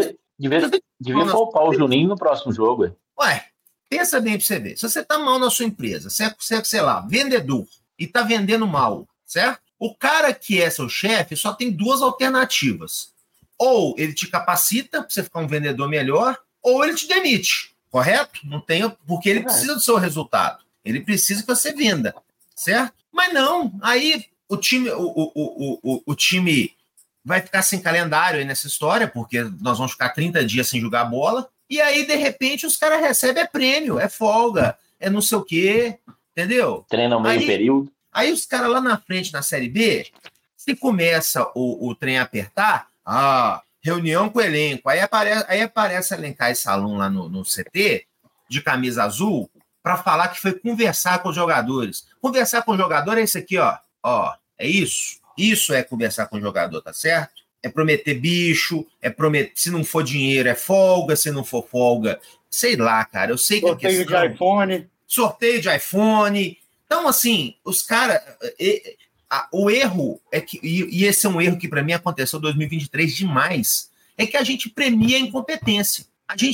Devia poupar o Juninho no próximo jogo. Ué, pensa bem pra você ver. Se você tá mal na sua empresa, você é, sei lá, vendedor, e tá vendendo mal, certo? O cara que é seu chefe só tem 2 alternativas. Ou ele te capacita pra você ficar um vendedor melhor, ou ele te demite, correto? Não tem, porque ele precisa do seu resultado. Ele precisa que você venda, certo? Mas não, aí o time vai ficar sem calendário aí nessa história, porque nós vamos ficar 30 dias sem jogar bola, e aí, de repente, os caras recebem prêmio, é folga, é não sei o quê, entendeu? Treina meio período. Aí os caras lá na frente, na Série B, se começa o trem a apertar, reunião com o elenco, aí aparece elencar esse aluno lá no CT, de camisa azul, para falar que foi conversar com os jogadores. Conversar com o jogador é isso aqui, ó, é isso. Isso é conversar com o jogador, tá certo? É prometer bicho, se não for dinheiro é folga, se não for folga, sei lá, cara, eu sei que sorteio de iPhone. Sorteio de iPhone. Então, assim, os caras... O erro é que, e esse é um erro que para mim aconteceu em 2023 demais, é que a gente premia a incompetência.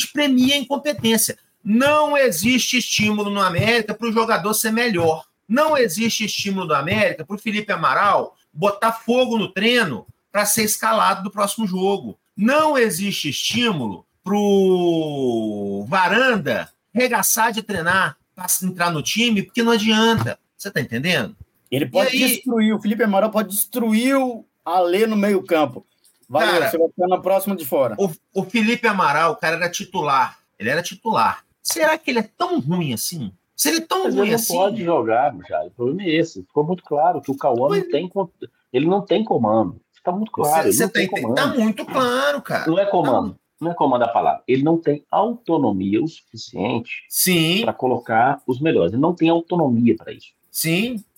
Não existe estímulo no América para o jogador ser melhor. Não existe estímulo do América para o Felipe Amaral botar fogo no treino para ser escalado do próximo jogo. Não existe estímulo para o Varanda regaçar de treinar para entrar no time, porque não adianta. Você está entendendo? Ele pode destruir, o Felipe Amaral pode destruir o Alê no meio campo. Valeu, cara, você vai ficar na próxima de fora. O Felipe Amaral, o cara era titular. Ele era titular. Será que ele é tão ruim assim? Se ele é tão ruim assim... Ele não pode jogar, já. O problema é esse. Ficou muito claro que o Cauã ele não tem comando. Está muito claro. Está muito claro, cara. Não é comando. Não é comando a palavra. Ele não tem autonomia o suficiente para colocar os melhores. Ele não tem autonomia para isso. Sim.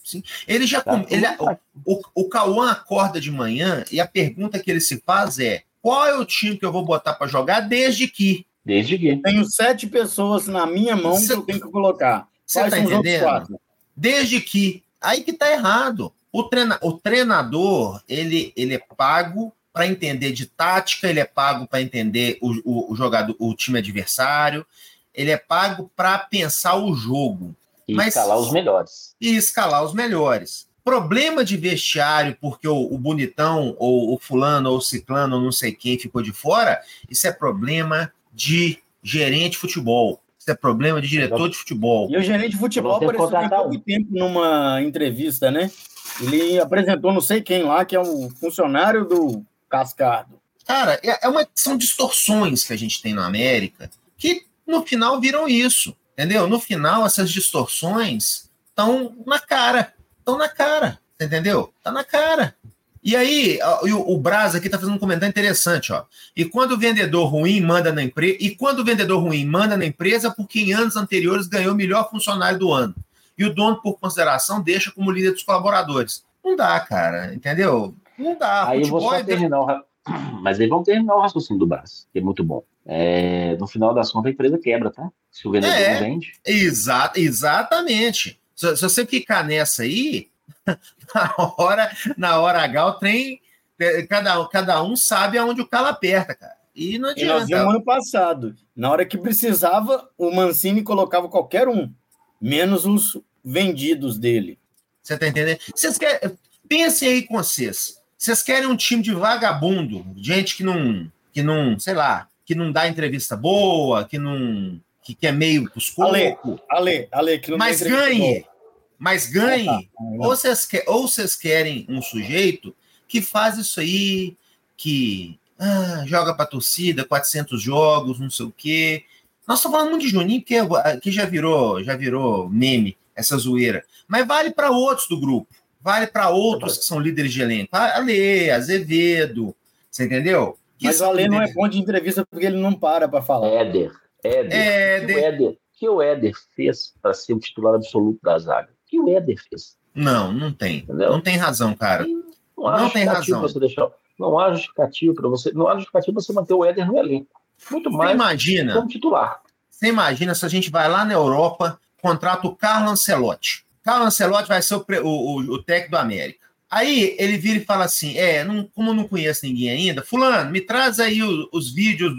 Sim. Ele já o Cauã acorda de manhã e a pergunta que ele se faz é: qual é o time que eu vou botar para jogar desde que? Tenho 7 pessoas na minha mão que eu tenho que colocar. Você está entendendo? Desde que. Aí que está errado. O treinador, ele é pago para entender de tática, ele é pago para entender o jogador, o time adversário, ele é pago para pensar o jogo. Escalar os melhores. E escalar os melhores. Problema de vestiário, porque o bonitão, ou o fulano, ou o ciclano, ou não sei quem ficou de fora, isso é problema de gerente de futebol. Isso é problema de diretor de futebol. E o gerente de futebol apareceu tem pouco tempo numa entrevista, né? Ele apresentou não sei quem lá, que é um funcionário do Cascado. Cara, são distorções que a gente tem na América que no final viram isso, entendeu? No final, essas distorções estão na cara. Entendeu? Tá na cara. E aí, o Braz aqui tá fazendo um comentário interessante, ó. E quando o vendedor ruim manda na empresa, porque em anos anteriores ganhou o melhor funcionário do ano. E o dono, por consideração, deixa como líder dos colaboradores. Não dá, cara, entendeu? Não dá. Aí eu vou só terminar Mas aí vamos terminar o raciocínio do Braz, que é muito bom. No final das contas, a empresa quebra, tá? Se o vendedor não vende. Exatamente. Se você ficar nessa aí, na hora H, o trem, cada um sabe aonde o calo aperta, cara. E não adianta. E nós vimos ano passado. Na hora que precisava, o Mancini colocava qualquer um, menos os vendidos dele. Você tá entendendo? Pensem aí com vocês. Vocês querem um time de vagabundo, gente que não, sei lá, que não dá entrevista boa, que é meio cuscoco. Ale, que não mas ganhe. Ou vocês querem um sujeito que faz isso aí, que joga pra torcida, 400 jogos, não sei o quê. Nós estamos falando muito de Juninho, que já virou meme, essa zoeira. Mas vale para outros do grupo. Vale para outros que são líderes de elenco. Ale, Azevedo, você entendeu? Mas o Ale não é bom de entrevista porque ele não para falar. Éder. O que o Éder fez para ser o titular absoluto da zaga? O que o Éder fez? Não tem. Entendeu? Não tem razão, cara. Não tem razão. Não há justificativo para você. Não há justificativo para você manter o Éder no elenco. Muito mais como titular. Você imagina se a gente vai lá na Europa, contrata o Carlo Ancelotti. Carlo Ancelotti vai ser o técnico do América. Aí ele vira e fala assim, como eu não conheço ninguém ainda, fulano, me traz aí os vídeos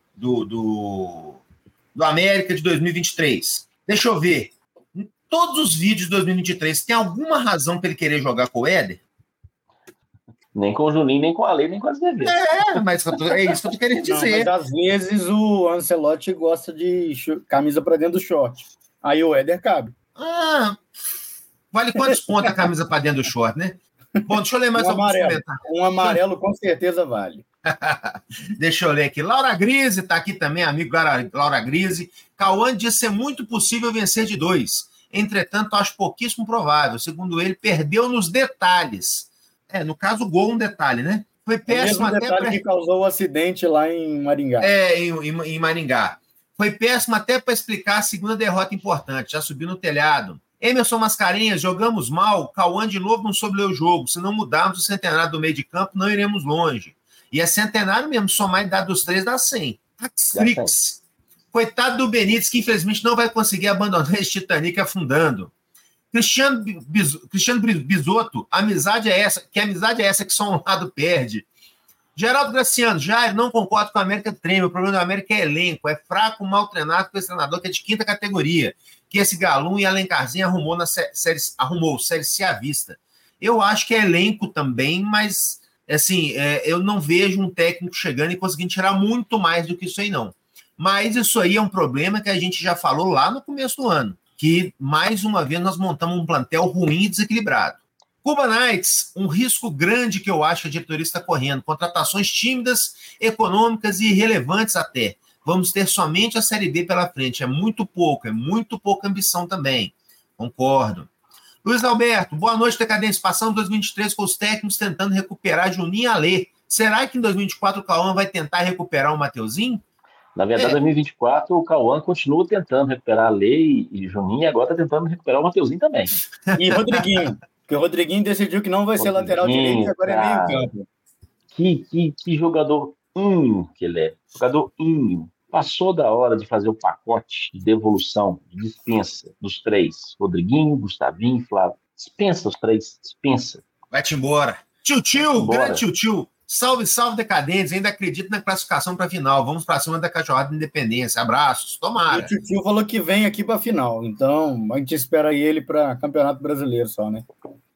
do América de 2023. Deixa eu ver. Em todos os vídeos de 2023, tem alguma razão para ele querer jogar com o Éder? Nem com o Juninho, nem com a Ale, nem com as Azevedo. Mas é isso que eu tô querendo dizer. Mas às vezes o Ancelotti gosta de camisa para dentro do short. Aí o Éder cabe. Vale quantos pontos a camisa para dentro do short, né? Bom, deixa eu ler mais alguns comentários. Um amarelo com certeza vale. Deixa eu ler aqui. Laura Grise está aqui também, amigo Laura Grise. Cauã diz ser muito possível vencer de 2. Entretanto, acho pouquíssimo provável. Segundo ele, perdeu nos detalhes. No caso, o gol um detalhe, né? Foi péssimo até para que causou o acidente lá em Maringá. Em Maringá. Foi péssimo até para explicar a segunda derrota importante. Já subiu no telhado. Emerson Mascarenhas, jogamos mal. Cauã de novo não soube ler o jogo. Se não mudarmos o centenário do meio de campo, não iremos longe. E é centenário mesmo, somar a idade dos 3 dá 100. Taxflix. Coitado do Benítez, que infelizmente não vai conseguir abandonar esse Titanic afundando. Cristiano Bisotto, amizade é essa que só um lado perde. Geraldo Graciano, Jair, não concordo com a América Treme. O problema da América é elenco, é fraco, mal treinado com esse treinador que é de 5ª categoria, que esse Galum e Alencarzinho arrumou Série C à vista. Eu acho que é elenco também, mas assim, eu não vejo um técnico chegando e conseguindo tirar muito mais do que isso aí, não. Mas isso aí é um problema que a gente já falou lá no começo do ano, que, mais uma vez, nós montamos um plantel ruim e desequilibrado. Cuba Knights, um risco grande que eu acho que a diretoria está correndo. Contratações tímidas, econômicas e irrelevantes até. Vamos ter somente a Série B pela frente. É muito pouca ambição também. Concordo. Luiz Alberto, boa noite, decadência. Passando 2023 com os técnicos tentando recuperar Juninho e Alê. Será que em 2024 o Cauã vai tentar recuperar o Mateuzinho? Na verdade, em 2024, o Cauã continua tentando recuperar a Lei e Juninho, e agora está tentando recuperar o Mateuzinho também. E Rodriguinho, porque o Rodriguinho decidiu que não vai ser lateral direito e agora é meio campo. Que jogador que ele é. Jogador Passou da hora de fazer o pacote de devolução, de dispensa dos três. Rodriguinho, Gustavinho, Flávio. Dispensa os três, dispensa. Vai-te embora. Tio, grande tio. Salve, decadentes. Ainda acredito na classificação para a final. Vamos para cima da Cachorrada de Independência. Abraços. Tomara. E o tio falou que vem aqui para a final. Então, a gente espera ele para Campeonato Brasileiro só, né?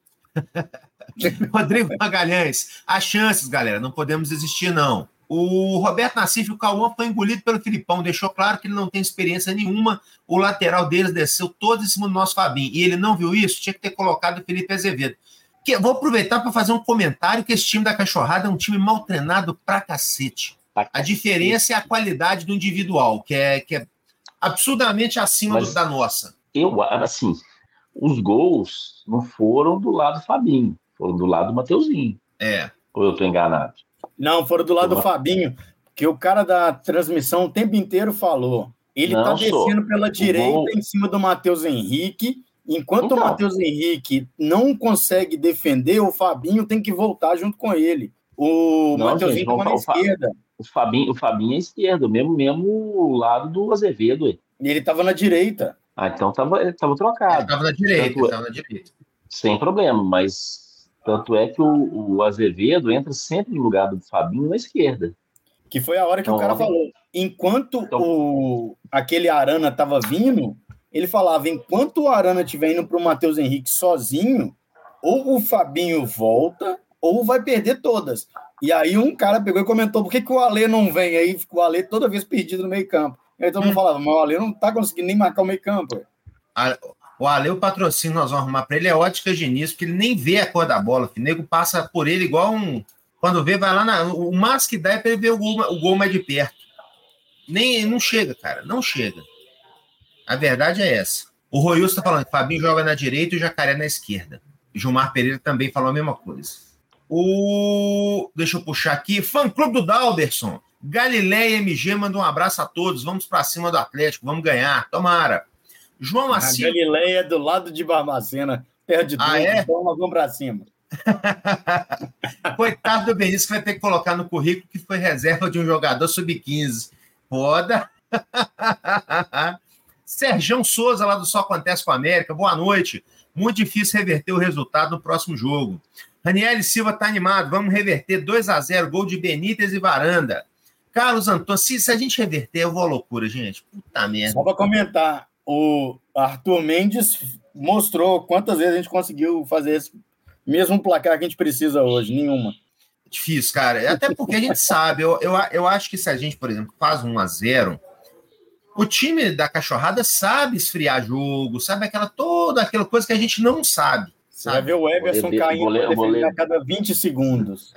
Rodrigo Magalhães. As chances, galera. Não podemos desistir, não. O Roberto Nassif, o Cauã, foi engolido pelo Filipão. Deixou claro que ele não tem experiência nenhuma. O lateral deles desceu todo em cima do nosso Fabinho. E ele não viu isso? Tinha que ter colocado o Felipe Azevedo. Vou aproveitar para fazer um comentário que esse time da Cachorrada é um time mal treinado pra cacete. A diferença é a qualidade do individual, que é absurdamente acima da nossa. Assim, os gols não foram do lado do Fabinho, foram do lado do Mateuzinho. Ou eu tô enganado? Não, foram do lado do Fabinho, que o cara da transmissão o tempo inteiro falou. Ele tá descendo pela direita em cima do Matheus Henrique. Enquanto o Matheus Henrique não consegue defender, o Fabinho tem que voltar junto com ele. O Matheusinho estava na esquerda. O Fabinho é esquerdo, mesmo lado do Azevedo. E ele estava na direita. Então ele estava trocado. Ele estava na direita. Sem problema, mas tanto é que o Azevedo entra sempre no lugar do Fabinho na esquerda. Que foi a hora que o cara falou. Enquanto aquele Arana estava vindo, ele falava, enquanto o Arana estiver indo para o Matheus Henrique sozinho, ou o Fabinho volta, ou vai perder todas. E aí um cara pegou e comentou, por que o Alê não vem? Aí ficou o Alê toda vez perdido no meio campo. Aí todo mundo falava, mas o Alê não tá conseguindo nem marcar o meio campo. O Alê, o patrocínio nós vamos arrumar para ele é ótica Genis, porque ele nem vê a cor da bola. O nego passa por ele igual um... Quando vê, vai lá o máximo que dá é para ele ver o gol mais de perto. Não chega, cara, não chega. A verdade é essa. O Roilson está falando que Fabinho joga na direita e o Jacaré na esquerda. E Gilmar Pereira também falou a mesma coisa. Deixa eu puxar aqui. Fã-clube do Dalberson. Galileia MG manda um abraço a todos. Vamos para cima do Atlético. Vamos ganhar. Tomara. João Macio. A Galileia do lado de Barbacena. Perde tudo. Então nós vamos para cima. Coitado do Benício que vai ter que colocar no currículo que foi reserva de um jogador sub-15. Roda. Serjão Souza, lá do Só Acontece com a América. Boa noite. Muito difícil reverter o resultado no próximo jogo. Raniel Silva está animado. Vamos reverter 2-0. Gol de Benítez e Varanda. Carlos Antônio, se a gente reverter, eu vou à loucura, gente. Puta merda. Só para comentar, o Arthur Mendes mostrou quantas vezes a gente conseguiu fazer esse mesmo placar que a gente precisa hoje. Nenhuma. Difícil, cara. Até porque a gente sabe. Eu acho que se a gente, por exemplo, faz 1-0, o time da Cachorrada sabe esfriar jogo, sabe toda aquela coisa que a gente não sabe. Você vai ver o Everson caindo a cada 20 segundos.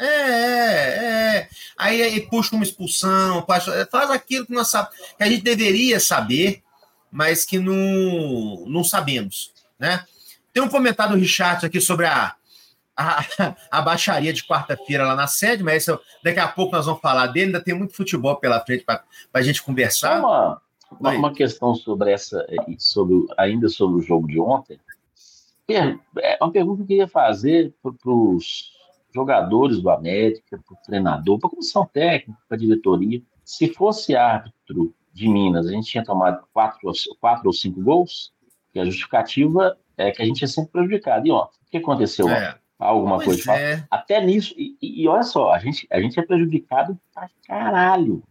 Aí puxa uma expulsão, faz aquilo que que a gente deveria saber, mas que não sabemos, né? Tem um comentário do Richard aqui sobre a baixaria de quarta-feira lá na sede, mas daqui a pouco nós vamos falar dele. Ainda tem muito futebol pela frente para a gente conversar. Uma questão ainda sobre o jogo de ontem. É uma pergunta que eu queria fazer para os jogadores do América, para o treinador, para a comissão técnica, para a diretoria. Se fosse árbitro de Minas, a gente tinha tomado 4 ou 5 gols, e a justificativa é que a gente é sempre prejudicado. E ontem, o que aconteceu ontem? Alguma coisa? Até nisso, e olha só, a gente é prejudicado pra caralho.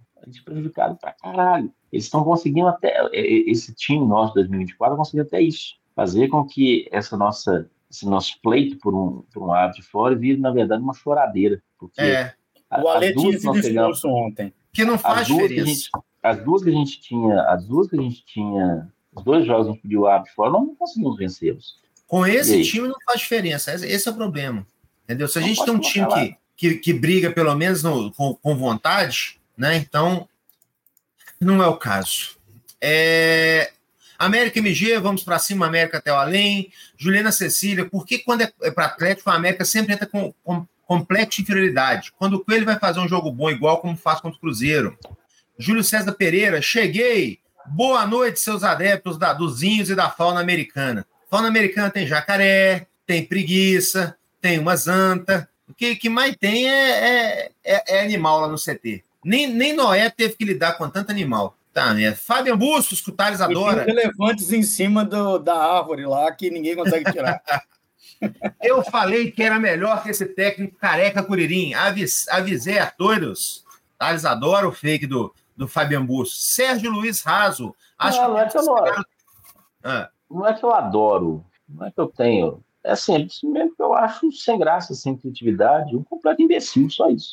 Eles estão conseguindo esse time nosso de 2024 conseguiu até isso. Fazer com que esse nosso pleito por um árbitro de fora vire, na verdade, uma choradeira. Porque o Ale tinha esse discurso ontem. Que não faz diferença. Os 2 jogos que a gente pediu o árbitro de fora, não conseguimos vencê-los. Com esse time não faz diferença. Esse é o problema. Entendeu? Se a gente tem um time que briga, pelo menos, com vontade, né? Então, não é o caso. América MG, vamos para cima, América até o além. Juliana Cecília, por que quando é para Atlético, a América sempre entra com completa inferioridade? Quando o Coelho vai fazer um jogo bom, igual como faz contra o Cruzeiro. Júlio César Pereira, cheguei. Boa noite, seus adeptos dos índios e da fauna americana. Fauna americana tem jacaré, tem preguiça, tem uma zanta. O que mais tem é animal lá no CT. Nem Noé teve que lidar com tanto animal. Tá, né? Fábio Bustos, que o Thales adora. E tem elefantes em cima da árvore lá que ninguém consegue tirar. Eu falei que era melhor que esse técnico careca Curirim. Avisei a todos. Thales adora o fake do Fabian Bustos. Sérgio Luiz Raso. Não é que eu adoro. Não é que eu tenho. É simples mesmo que eu acho sem graça, sem criatividade, um completo imbecil, só isso.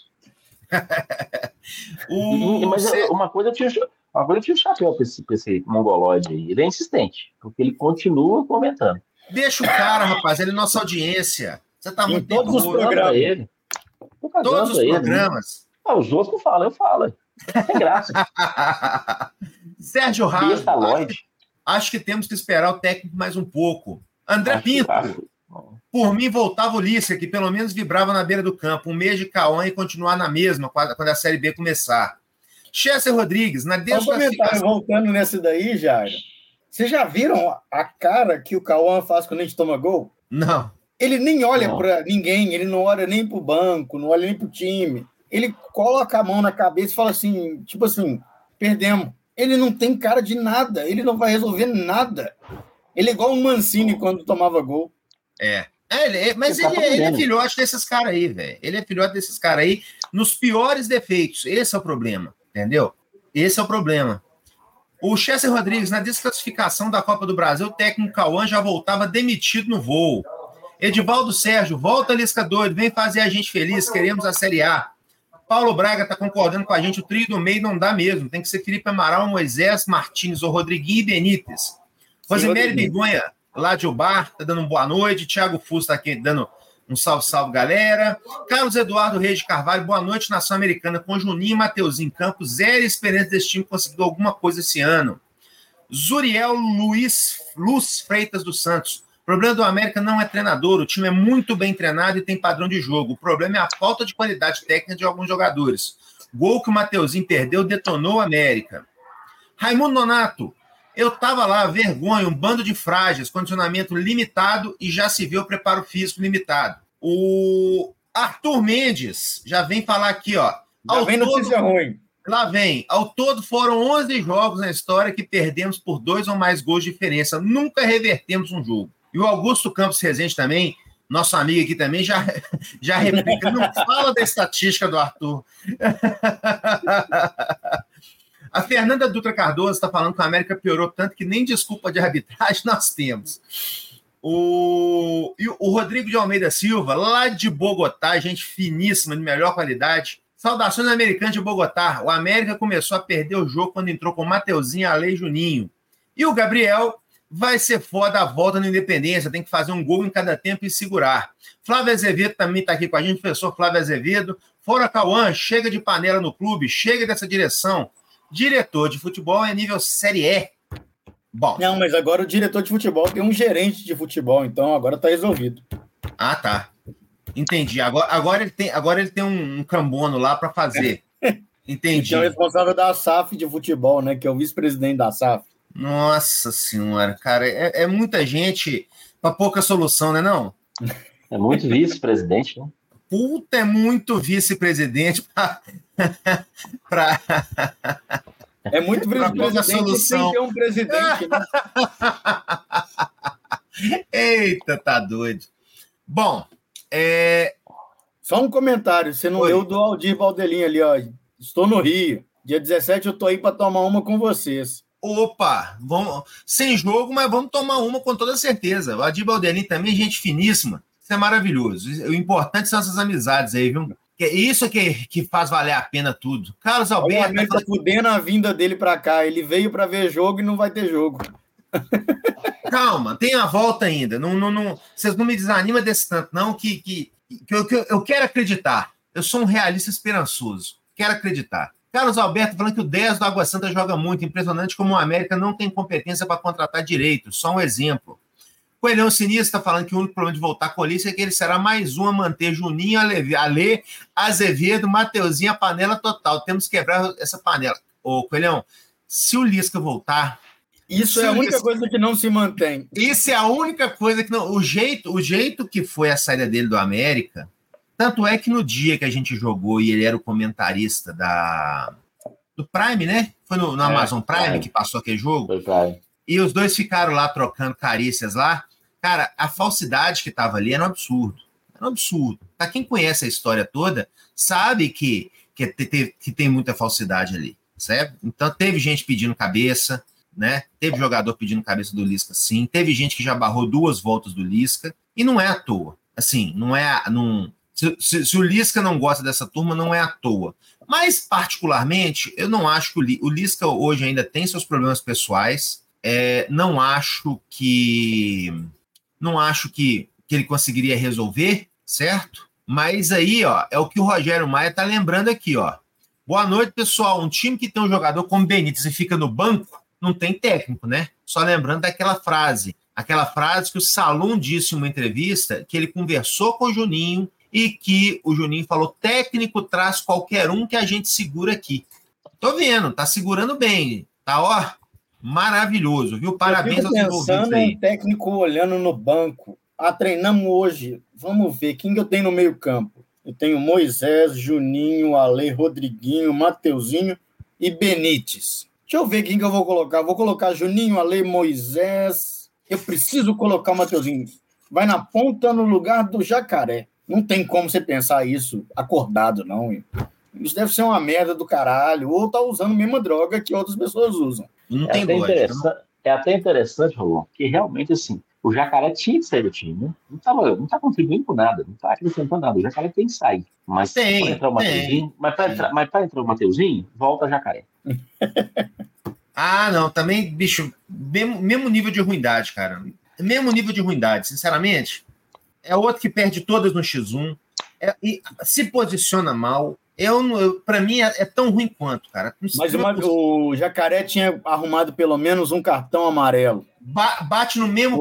Mas uma coisa eu tinha o chapéu para esse mongolóide aí. Ele é insistente, porque ele continua comentando. Deixa o cara, rapaz, ele é nossa audiência. Você tá muito todos os programas. Ele. Todos os programas. Né? Os outros não falam, eu falo. Sem graça. Sérgio Raso, acho que temos que esperar o técnico mais um pouco. André Pinto, por mim voltava o Lícia, que pelo menos vibrava na beira do campo. Um mês de Cauã e continuar na mesma quando a Série B começar. Chester Rodrigues, na desclassificação... Voltando nessa daí, Jairo. Vocês já viram a cara que o Cauã faz quando a gente toma gol? Não. Ele nem olha para ninguém, ele não olha nem para o banco, não olha nem para o time. Ele coloca a mão na cabeça e fala assim, tipo assim, perdemos. Ele não tem cara de nada, ele não vai resolver nada. Ele é igual um Mancini quando tomava gol. Mas ele é filhote desses caras aí, velho. Ele é filhote desses caras aí nos piores defeitos. Esse é o problema, entendeu? Esse é o problema. O Chester Rodrigues, na desclassificação da Copa do Brasil, o técnico Cauã já voltava demitido no voo. Edivaldo Sérgio, volta Lisca doido, vem fazer a gente feliz, queremos a Série A. Paulo Braga está concordando com a gente, o trio do meio não dá mesmo, tem que ser Felipe Amaral, Moisés, Martins, ou Rodriguinho e Benítez. Rosemary Bigonha, lá de Ubar, tá dando uma boa noite. Thiago Fusso tá aqui dando um salve, galera. Carlos Eduardo Reis de Carvalho, boa noite, Nação Americana, com Juninho e Mateuzinho em campo, zero experiência desse time conseguiu alguma coisa esse ano. Zuriel Luz Freitas dos Santos, o problema do América não é treinador, o time é muito bem treinado e tem padrão de jogo, o problema é a falta de qualidade técnica de alguns jogadores. Gol que o Mateuzinho perdeu detonou o América. Raimundo Nonato, eu tava lá, vergonha, um bando de frágeis, condicionamento limitado e já se vê o preparo físico limitado. O Arthur Mendes já vem falar aqui, ó. Já vem notícia ruim. Lá vem. Ao todo foram 11 jogos na história que perdemos por 2 ou mais gols de diferença. Nunca revertemos um jogo. E o Augusto Campos Rezende também, nosso amigo aqui também, já replica. Não fala da estatística do Arthur. A Fernanda Dutra Cardoso está falando que a América piorou tanto que nem desculpa de arbitragem nós temos. O Rodrigo de Almeida Silva, lá de Bogotá, gente finíssima, de melhor qualidade. Saudações americanas de Bogotá. O América começou a perder o jogo quando entrou com Mateuzinho, Ale e Juninho. E o Gabriel vai ser foda a volta na Independência, tem que fazer um gol em cada tempo e segurar. Flávio Azevedo também está aqui com a gente, professor Flávio Azevedo. Fora Cauã, chega de panela no clube, chega dessa direção. Diretor de futebol é nível Série E. Bom. Não, mas agora o diretor de futebol tem um gerente de futebol, então agora está resolvido. Ah, tá. Entendi. Agora ele tem um cambono lá para fazer. Entendi. É o responsável da SAF de futebol, né? Que é o vice-presidente da SAF. Nossa senhora, cara, é muita gente para pouca solução, né, não? É muito vice-presidente, né? Puta, é muito vice-presidente para é muito vice-presidente sem ter um presidente, né? Eita, tá doido. Bom, só um comentário, você não leu do Aldir Valdelin ali, ó. Estou no Rio. Dia 17 eu tô aí para tomar uma com vocês. Opa, vamos, sem jogo, mas vamos tomar uma com toda certeza. O Aldir Valdelin também, gente finíssima. Isso é maravilhoso. O importante são essas amizades aí, viu? Isso que faz valer a pena tudo. Carlos Alberto... Ele tá fudendo a vinda dele para cá. Ele veio para ver jogo e não vai ter jogo. Calma, tem a volta ainda. Não, vocês não me desanimam desse tanto, não, que eu quero acreditar. Eu sou um realista esperançoso. Quero acreditar. Carlos Alberto falando que o 10 do Água Santa joga muito. Impressionante como o América não tem competência para contratar direito. Só um exemplo. Coelhão Sinistro está falando que o único problema de voltar com a Colícia é que ele será mais um a manter Juninho, Ale, Azevedo, Mateuzinho, a panela total. Temos que quebrar essa panela. Coelhão, se o Lisca voltar... Isso é a única coisa que não se mantém. Isso é a única coisa que não... O jeito que foi a saída dele do América, tanto é que no dia que a gente jogou e ele era o comentarista do Prime, né? Foi no Amazon Prime que passou aquele jogo. Foi Prime. E os dois ficaram lá trocando carícias lá. Cara, a falsidade que tava ali era um absurdo. Era um absurdo. Pra quem conhece a história toda, sabe que tem muita falsidade ali, certo? Então teve gente pedindo cabeça, né? Teve jogador pedindo cabeça do Lisca, sim. Teve gente que já barrou 2 voltas do Lisca. E não é à toa. Assim, não é... Se o Lisca não gosta dessa turma, não é à toa. Mas, particularmente, eu não acho que o Lisca hoje ainda tem seus problemas pessoais. Não acho que ele conseguiria resolver, certo? Mas aí, ó, é o que o Rogério Maia tá lembrando aqui, ó. Boa noite, pessoal. Um time que tem um jogador como Benítez e fica no banco, não tem técnico, né? Só lembrando daquela frase que o Salum disse em uma entrevista, que ele conversou com o Juninho e que o Juninho falou, técnico traz qualquer um que a gente segura aqui. Tô vendo, tá segurando bem, tá, ó, maravilhoso, viu? Parabéns aos envolvidos aí. Um técnico olhando no banco. Treinamos hoje, vamos ver quem que eu tenho no meio campo. Eu tenho Moisés, Juninho, Ale, Rodriguinho, Mateuzinho e Benítez. Deixa eu ver quem que eu vou colocar. Vou colocar Juninho, Ale, Moisés. Eu preciso colocar o Mateuzinho. Vai na ponta no lugar do Jacaré. Não tem como você pensar isso acordado, não. Isso deve ser uma merda do caralho. Ou tá usando a mesma droga que outras pessoas usam. Não tem lógica. É até interessante, Rolão, que realmente, assim, o Jacaré tinha que sair do time, né? Não tá contribuindo com nada, não tá acrescentando nada. O Jacaré tem que sair. Mas para entrar o Mateuzinho, entrar o Mateuzinho, volta o Jacaré. Não, também, bicho, mesmo nível de ruindade, cara. Mesmo nível de ruindade, sinceramente. É outro que perde todas no X1, e se posiciona mal. Para mim é tão ruim quanto, cara. Mas o Jacaré tinha arrumado pelo menos um cartão amarelo. Bate no mesmo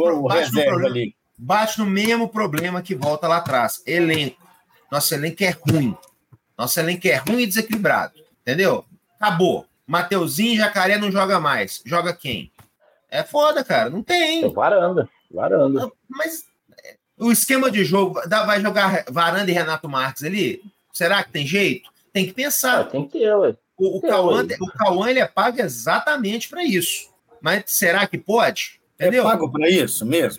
problema que volta lá atrás. Elenco. Nosso elenco é ruim. Nosso elenco é ruim e desequilibrado. Entendeu? Acabou. Mateuzinho e Jacaré não joga mais. Joga quem? É foda, cara. Não tem. Varanda. Mas o esquema de jogo, vai jogar Varanda e Renato Marques ali? Será que tem jeito? Tem que pensar. Tem que ter, ué. O Cauã, ele é pago exatamente para isso. Mas será que pode? Entendeu? É pago para isso mesmo?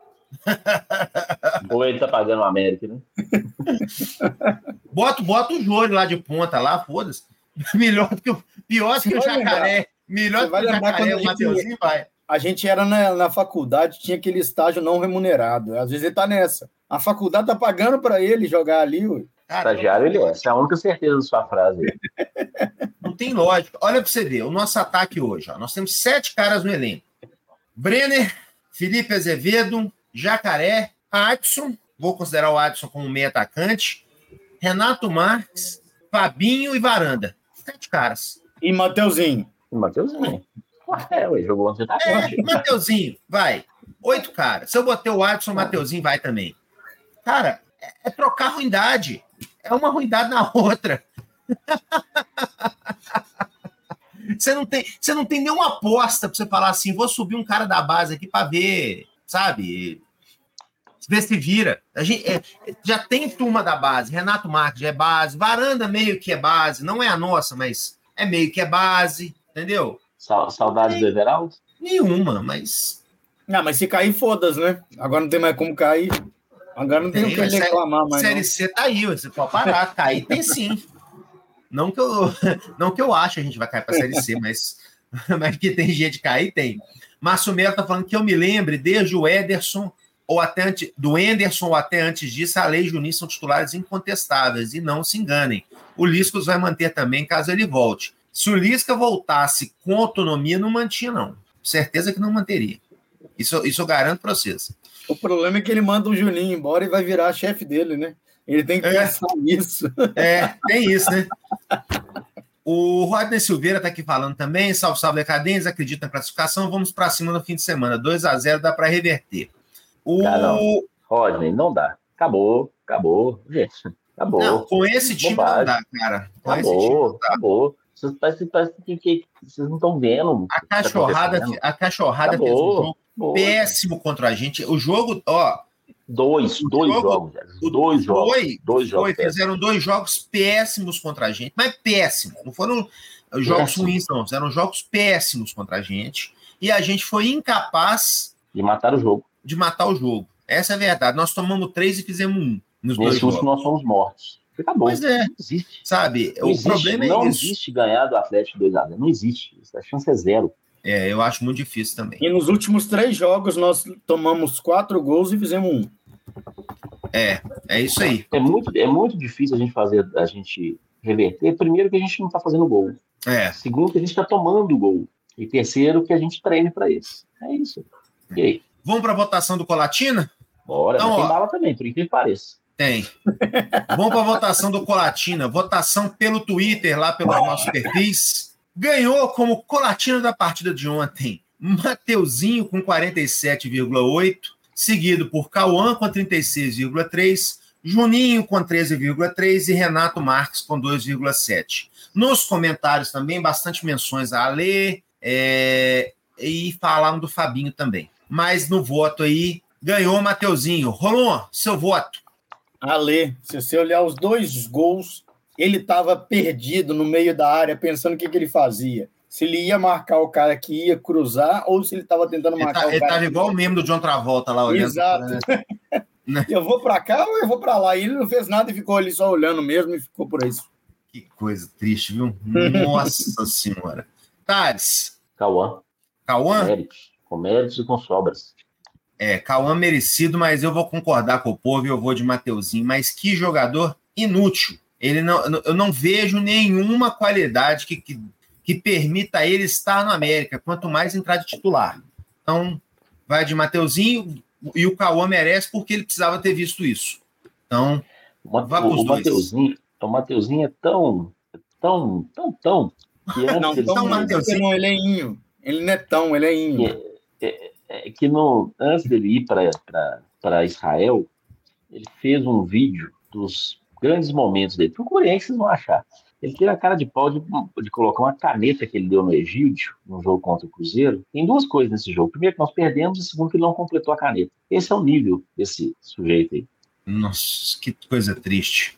Ou ele tá pagando o América, né? Bota o Júlio lá de ponta, lá, foda-se. Pior que o Jacaré. Melhor que o Jacaré, o Mateuzinho vai. A gente era na faculdade, tinha aquele estágio não remunerado. Às vezes ele tá nessa. A faculdade tá pagando para ele jogar ali, ué. Estagiário ele é. Essa é a única certeza da sua frase. Não tem lógica. Olha para você ver, o nosso ataque hoje. Ó, nós temos 7 caras no elenco. Brenner, Felipe Azevedo, Jacaré, Adson, vou considerar o Adson como meio atacante, Renato Marques, Fabinho e Varanda. 7 caras. E Mateuzinho. Jogou onde você tá. Mateuzinho, vai. 8 caras. Se eu botar o Adson, o Mateuzinho vai também. Cara, é trocar ruindade. É uma ruindade na outra. Você não tem nenhuma aposta para você falar assim, vou subir um cara da base aqui para ver, sabe? Ver se vira. A gente já tem turma da base. Renato Marques já é base. Varanda meio que é base. Não é a nossa, mas é meio que é base. Entendeu? Saudades do Everaldo? Nenhuma, mas... Não, mas se cair, foda-se, né? Agora não tem mais como cair. Agora não tem o que reclamar mais. Série C tá aí, você pode parar. Cair tem sim. Não que eu ache que a gente vai cair pra Série C, mas que tem jeito de cair, tem. Márcio Melo tá falando que eu me lembre, desde o Ederson, do Enderson ou até antes disso, a Lei e Juninho são titulares incontestáveis, e não se enganem. O Liscos vai manter também, caso ele volte. Se o Lisca voltasse com autonomia, não mantinha, não. Certeza que não manteria. Isso eu garanto para vocês. O problema é que ele manda o Juninho embora e vai virar chefe dele, né? Ele tem que pensar nisso. Tem isso, né? O Rodney Silveira está aqui falando também. Salve, salve, decadentes. Acredito na classificação. Vamos para cima no fim de semana. 2-0 dá para reverter. Rodney, não dá. Acabou. Gente, acabou. Não, com esse time não dá, cara. Com esse time não dá. Acabou. Parece que vocês não estão vendo. A Cachorrada fez um jogo péssimo contra a gente. O jogo, ó... Dois jogos. Fizeram 2 jogos péssimos contra a gente. Mas péssimos. Não foram jogos ruins, não. Fizeram jogos péssimos contra a gente. E a gente foi incapaz... de matar o jogo. Essa é a verdade. Nós tomamos 3 e fizemos 1. Nesse último nós fomos mortos. Acabou. Pois é. Não existe. Sabe? Problema é não isso. Não existe ganhar do Atlético 2-0. Não existe. A chance é 0. Eu acho muito difícil também. E nos últimos 3 jogos nós tomamos 4 gols e fizemos 1. É isso aí. É muito difícil a gente reverter. Primeiro que a gente não está fazendo gol. Segundo que a gente está tomando gol. E terceiro que a gente treine para isso. É isso. E aí? Vamos para a votação do Colatina? Bora. Então, tem bala também, por incrível que pareça. Tem. Vamos para a votação do Colatina. Votação pelo Twitter, lá pelos nossos perfis. Ganhou como Colatina da partida de ontem Mateuzinho com 47,8, seguido por Cauã com 36,3, Juninho com 13,3 e Renato Marques com 2,7. Nos comentários também, bastante menções a Alê e falaram do Fabinho também. Mas no voto aí, ganhou o Mateuzinho. Rolon, seu voto. Alê, se você olhar os 2 gols, ele estava perdido no meio da área, pensando o que ele fazia. Se ele ia marcar o cara que ia cruzar ou se ele estava tentando marcar o cara. Ele estava igual o meme do John Travolta lá olhando. Exato. Eu vou para cá ou eu vou para lá? E ele não fez nada e ficou ali só olhando mesmo e ficou por isso. Que coisa triste, viu? Nossa Senhora. Thales. Cauã? Com méritos e com sobras. Cauã merecido, mas eu vou concordar com o povo e eu vou de Mateuzinho. Mas que jogador inútil. Eu não vejo nenhuma qualidade que permita ele estar no América, quanto mais entrar de titular. Então, vai de Mateuzinho e o Cauã merece porque ele precisava ter visto isso. Então, vai com os dois. O Mateuzinho é tão que antes não, tão Mateuzinho não, ele é inho. Ele não é tão, ele é inho. Que antes dele ir para Israel, ele fez um vídeo dos grandes momentos dele. Procurem aí que vocês vão achar. Ele teve a cara de pau de colocar uma caneta que ele deu no Egídio, no jogo contra o Cruzeiro. Tem 2 coisas nesse jogo. Primeiro, que nós perdemos, e segundo, que ele não completou a caneta. Esse é o nível desse sujeito aí. Nossa, que coisa triste.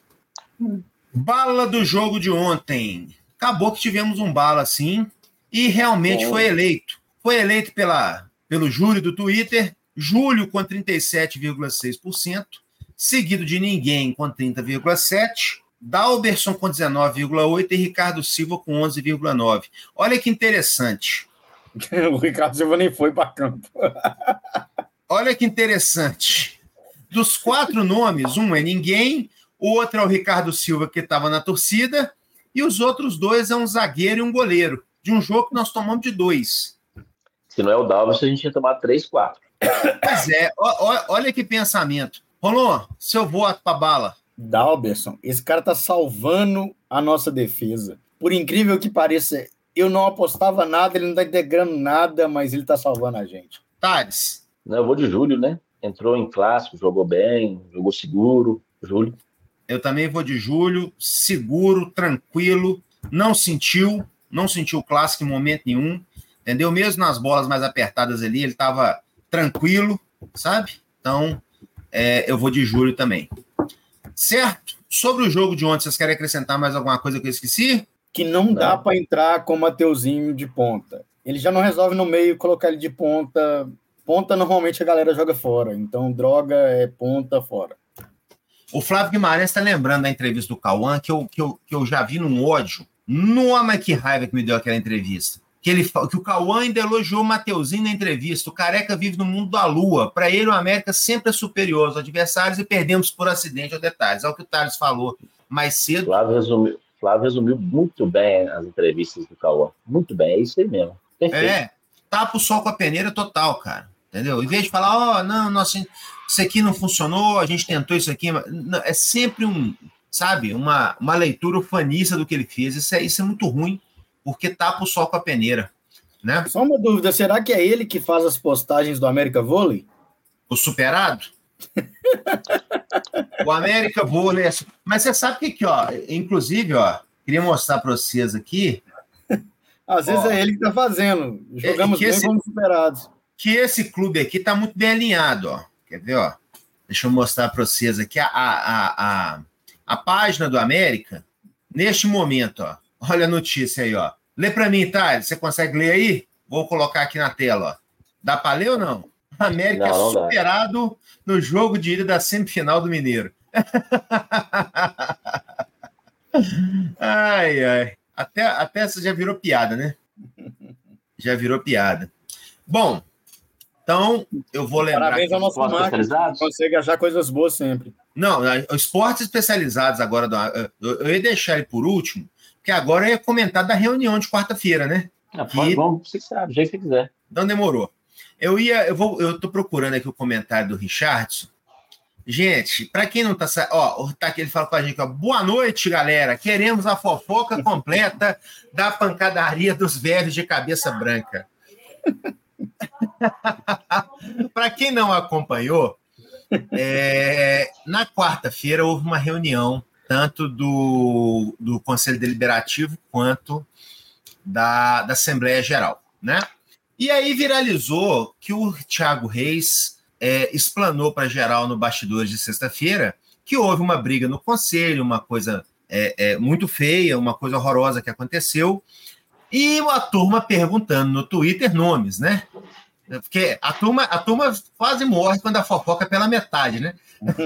Bala do jogo de ontem. Acabou que tivemos um bala assim e realmente foi eleito. Foi eleito pelo júri do Twitter, Júlio com 37,6%, seguido de Ninguém com 30,7%, Dalberson com 19,8% e Ricardo Silva com 11,9%. Olha que interessante. O Ricardo Silva nem foi para campo. Olha que interessante. Dos 4 nomes, um é Ninguém, o outro é o Ricardo Silva, que estava na torcida, e os outros 2 é um zagueiro e um goleiro, de um jogo que nós tomamos de 2. Se não é o Dalberson, a gente tinha tomado 3, 4. Pois é, olha que pensamento. Rolon, seu voto para bala. Dalberson, esse cara tá salvando a nossa defesa. Por incrível que pareça, eu não apostava nada, ele não tá integrando nada, mas ele tá salvando a gente. Thales. Não, eu vou de Júlio, né? Entrou em clássico, jogou bem, jogou seguro. Júlio. Eu também vou de Júlio, seguro, tranquilo, não sentiu o clássico em momento nenhum, entendeu? Mesmo nas bolas mais apertadas ali, ele estava tranquilo, sabe? Então, eu vou de Júlio também. Certo? Sobre o jogo de ontem, vocês querem acrescentar mais alguma coisa que eu esqueci? Que não dá para entrar com o Mateuzinho de ponta. Ele já não resolve no meio colocar ele de ponta. Ponta, normalmente, a galera joga fora. Então, droga é ponta fora. O Flávio Guimarães está lembrando da entrevista do Cauã, que eu já vi num ódio. Mas que raiva que me deu aquela entrevista. Que o Cauã ainda elogiou o Mateuzinho na entrevista. O Careca vive no mundo da lua. Para ele, o América sempre é superior aos adversários e perdemos por acidente ou detalhes. É o que o Thales falou mais cedo. Flávio resumiu muito bem as entrevistas do Cauã. Muito bem, é isso aí mesmo. Perfeito. Tapa o sol com a peneira total, cara. Entendeu? Em vez de falar, isso aqui não funcionou, a gente tentou isso aqui. Não, é sempre uma leitura ufanista do que ele fez. Isso é muito ruim, porque tapa o sol com a peneira. Né? Só uma dúvida, será que é ele que faz as postagens do América Vôlei? O superado? O América Vôlei. Mas você sabe que, inclusive, queria mostrar para vocês aqui, Às vezes é ele que está fazendo. Jogamos bem, fomos superados. Que esse clube aqui está muito bem alinhado, ó. Quer ver, ó? Deixa eu mostrar para vocês aqui a página do América, neste momento, ó. Olha a notícia aí, ó. Lê para mim, tá? Você consegue ler aí? Vou colocar aqui na tela, ó. Dá para ler ou não? América não, superado no jogo de ida da semifinal do Mineiro. Ai, ai. Até essa já virou piada, né? Já virou piada. Bom, então eu vou lembrar... Parabéns ao nosso marketing, consegue achar coisas boas sempre. Não, esportes especializados agora, eu ia deixar ele por último, porque agora eu ia comentar da reunião de quarta-feira, né? Vamos, você sabe, do jeito que você quiser. Não demorou. Eu tô procurando aqui o comentário do Richardson. Gente, para quem não tá... Ó, tá aqui, ele fala com a gente, ó, boa noite, galera. Queremos a fofoca completa da pancadaria dos velhos de cabeça branca. Para quem não acompanhou, na quarta-feira houve uma reunião, tanto do Conselho Deliberativo quanto da Assembleia Geral, né? E aí viralizou que o Thiago Reis explanou para geral no bastidores de sexta-feira que houve uma briga no conselho, uma coisa muito feia, uma coisa horrorosa que aconteceu, e a turma perguntando no Twitter nomes, né? Porque a turma quase morre quando a fofoca é pela metade, né?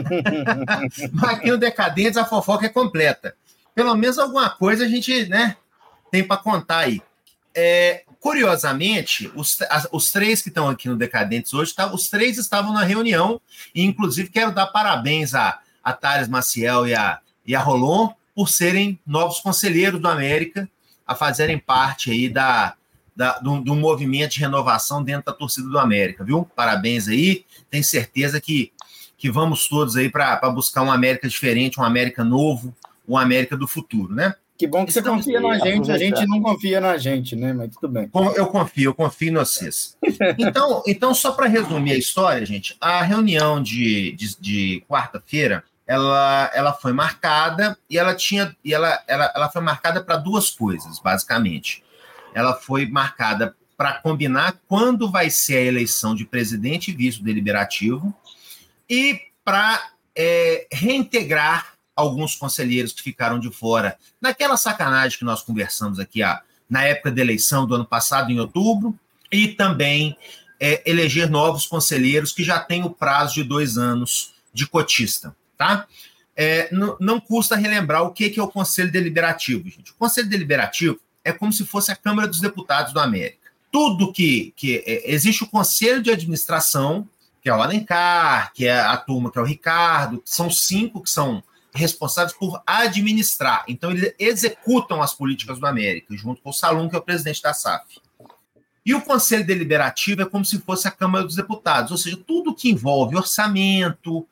Mas aqui no Decadentes a fofoca é completa. Pelo menos alguma coisa a gente, né, tem para contar aí. Curiosamente, os três que estão aqui no Decadentes hoje, os três estavam na reunião, e inclusive quero dar parabéns a Thales Maciel e a Rolon por serem novos conselheiros do América, a fazerem parte aí do movimento de renovação dentro da torcida do América, viu? Parabéns aí, tenho certeza que vamos todos aí para buscar um América diferente, um América novo, um América do futuro, né? Que bom que você confia na gente, a gente não confia na gente, né? Mas tudo bem. Eu confio em vocês. Então só para resumir a história, gente, a reunião de quarta-feira, ela foi marcada e ela foi marcada para duas coisas, basicamente. Ela foi marcada para combinar quando vai ser a eleição de presidente e vice deliberativo e para reintegrar alguns conselheiros que ficaram de fora naquela sacanagem que nós conversamos aqui na época da eleição do ano passado, em outubro, e também eleger novos conselheiros que já têm o prazo de 2 anos de cotista, tá? Não custa relembrar o que é o Conselho Deliberativo, gente. O Conselho Deliberativo é como se fosse a Câmara dos Deputados do América. Tudo que existe o Conselho de Administração, que é o Alencar, que é a turma, que é o Ricardo, que são 5 que são responsáveis por administrar. Então, eles executam as políticas do América, junto com o Salum, que é o presidente da SAF. E o Conselho Deliberativo é como se fosse a Câmara dos Deputados, ou seja, tudo que envolve orçamento,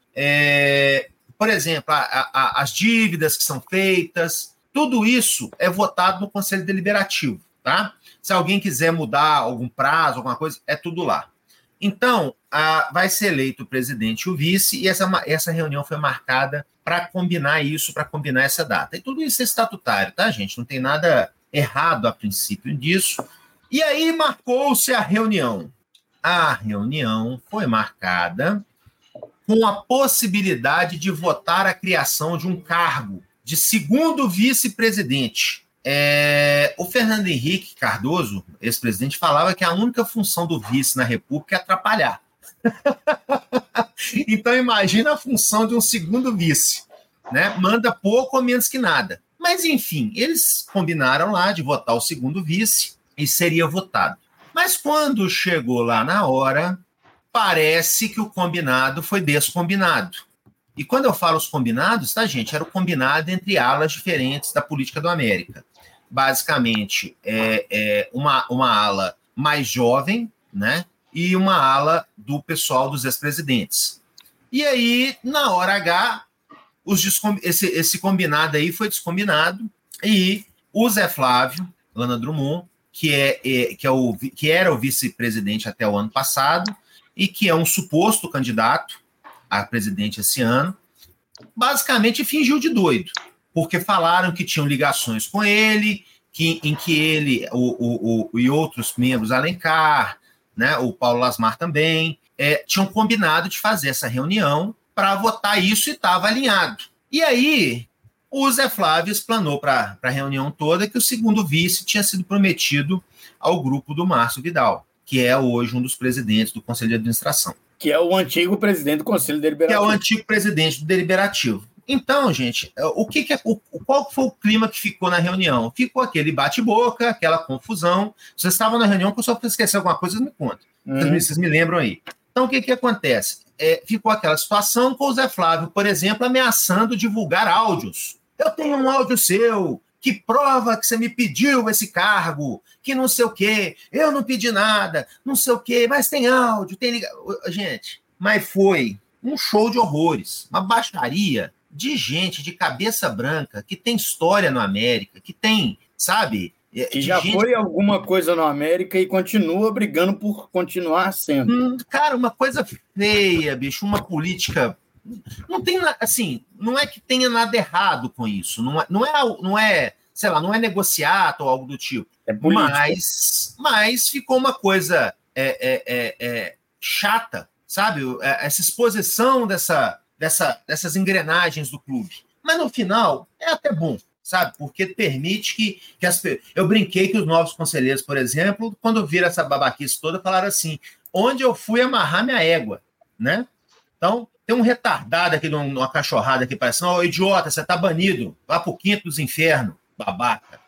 por exemplo, as dívidas que são feitas, tudo isso é votado no Conselho Deliberativo, tá? Se alguém quiser mudar algum prazo, alguma coisa, é tudo lá. Então, vai ser eleito o presidente e o vice, e essa reunião foi marcada para combinar isso, para combinar essa data. E tudo isso é estatutário, tá, gente? Não tem nada errado a princípio disso. E aí marcou-se a reunião. A reunião foi marcada com a possibilidade de votar a criação de um cargo de segundo vice-presidente. O Fernando Henrique Cardoso, ex-presidente, falava que a única função do vice na República é atrapalhar. Então, imagina a função de um segundo vice, né? Manda pouco ou menos que nada. Mas, enfim, eles combinaram lá de votar o segundo vice e seria votado. Mas quando chegou lá na hora, parece que o combinado foi descombinado. E quando eu falo os combinados, tá, gente? Era o combinado entre alas diferentes da política do América. Basicamente, uma ala mais jovem, né? E uma ala do pessoal dos ex-presidentes. E aí, na hora H, esse combinado aí foi descombinado e o Zé Flávio, Lana Drummond, que era o vice-presidente até o ano passado e que é um suposto candidato a presidente esse ano, basicamente fingiu de doido, porque falaram que tinham ligações com ele, em que ele e outros membros, Alencar, né, o Paulo Lasmar também, tinham combinado de fazer essa reunião para votar isso e estava alinhado. E aí, o Zé Flávio explanou para a reunião toda que o segundo vice tinha sido prometido ao grupo do Márcio Vidal, que é hoje um dos presidentes do Conselho de Administração. Que é o antigo presidente do Conselho Deliberativo. Que é o antigo presidente do Deliberativo. Então, gente, qual foi o clima que ficou na reunião? Ficou aquele bate-boca, aquela confusão. Vocês estavam na reunião, que eu só esqueci alguma coisa, vocês me contam. Vocês me lembram aí. Então, o que acontece? Ficou aquela situação com o Zé Flávio, por exemplo, ameaçando divulgar áudios. Eu tenho um áudio seu que prova que você me pediu esse cargo, que não sei o quê, eu não pedi nada, não sei o quê, mas tem áudio, tem ligação. Gente, mas foi um show de horrores, uma baixaria de gente de cabeça branca que tem história no América, que tem, sabe... Que já foi alguma coisa no América e continua brigando por continuar sendo. Cara, uma coisa feia, bicho, uma política... Não tem, assim, não é que tenha nada errado com isso, não é sei lá, não é negociado ou algo do tipo. É política. Mas ficou uma coisa chata, sabe? Essa exposição dessas engrenagens do clube. Mas no final é até bom, sabe? Porque permite que eu brinquei que os novos conselheiros, por exemplo, quando viram essa babaquice toda, falaram assim: onde eu fui amarrar minha égua, né? Então, tem um retardado aqui numa cachorrada aqui, parece, ô idiota, você tá banido, vá pro quinto dos infernos, babaca.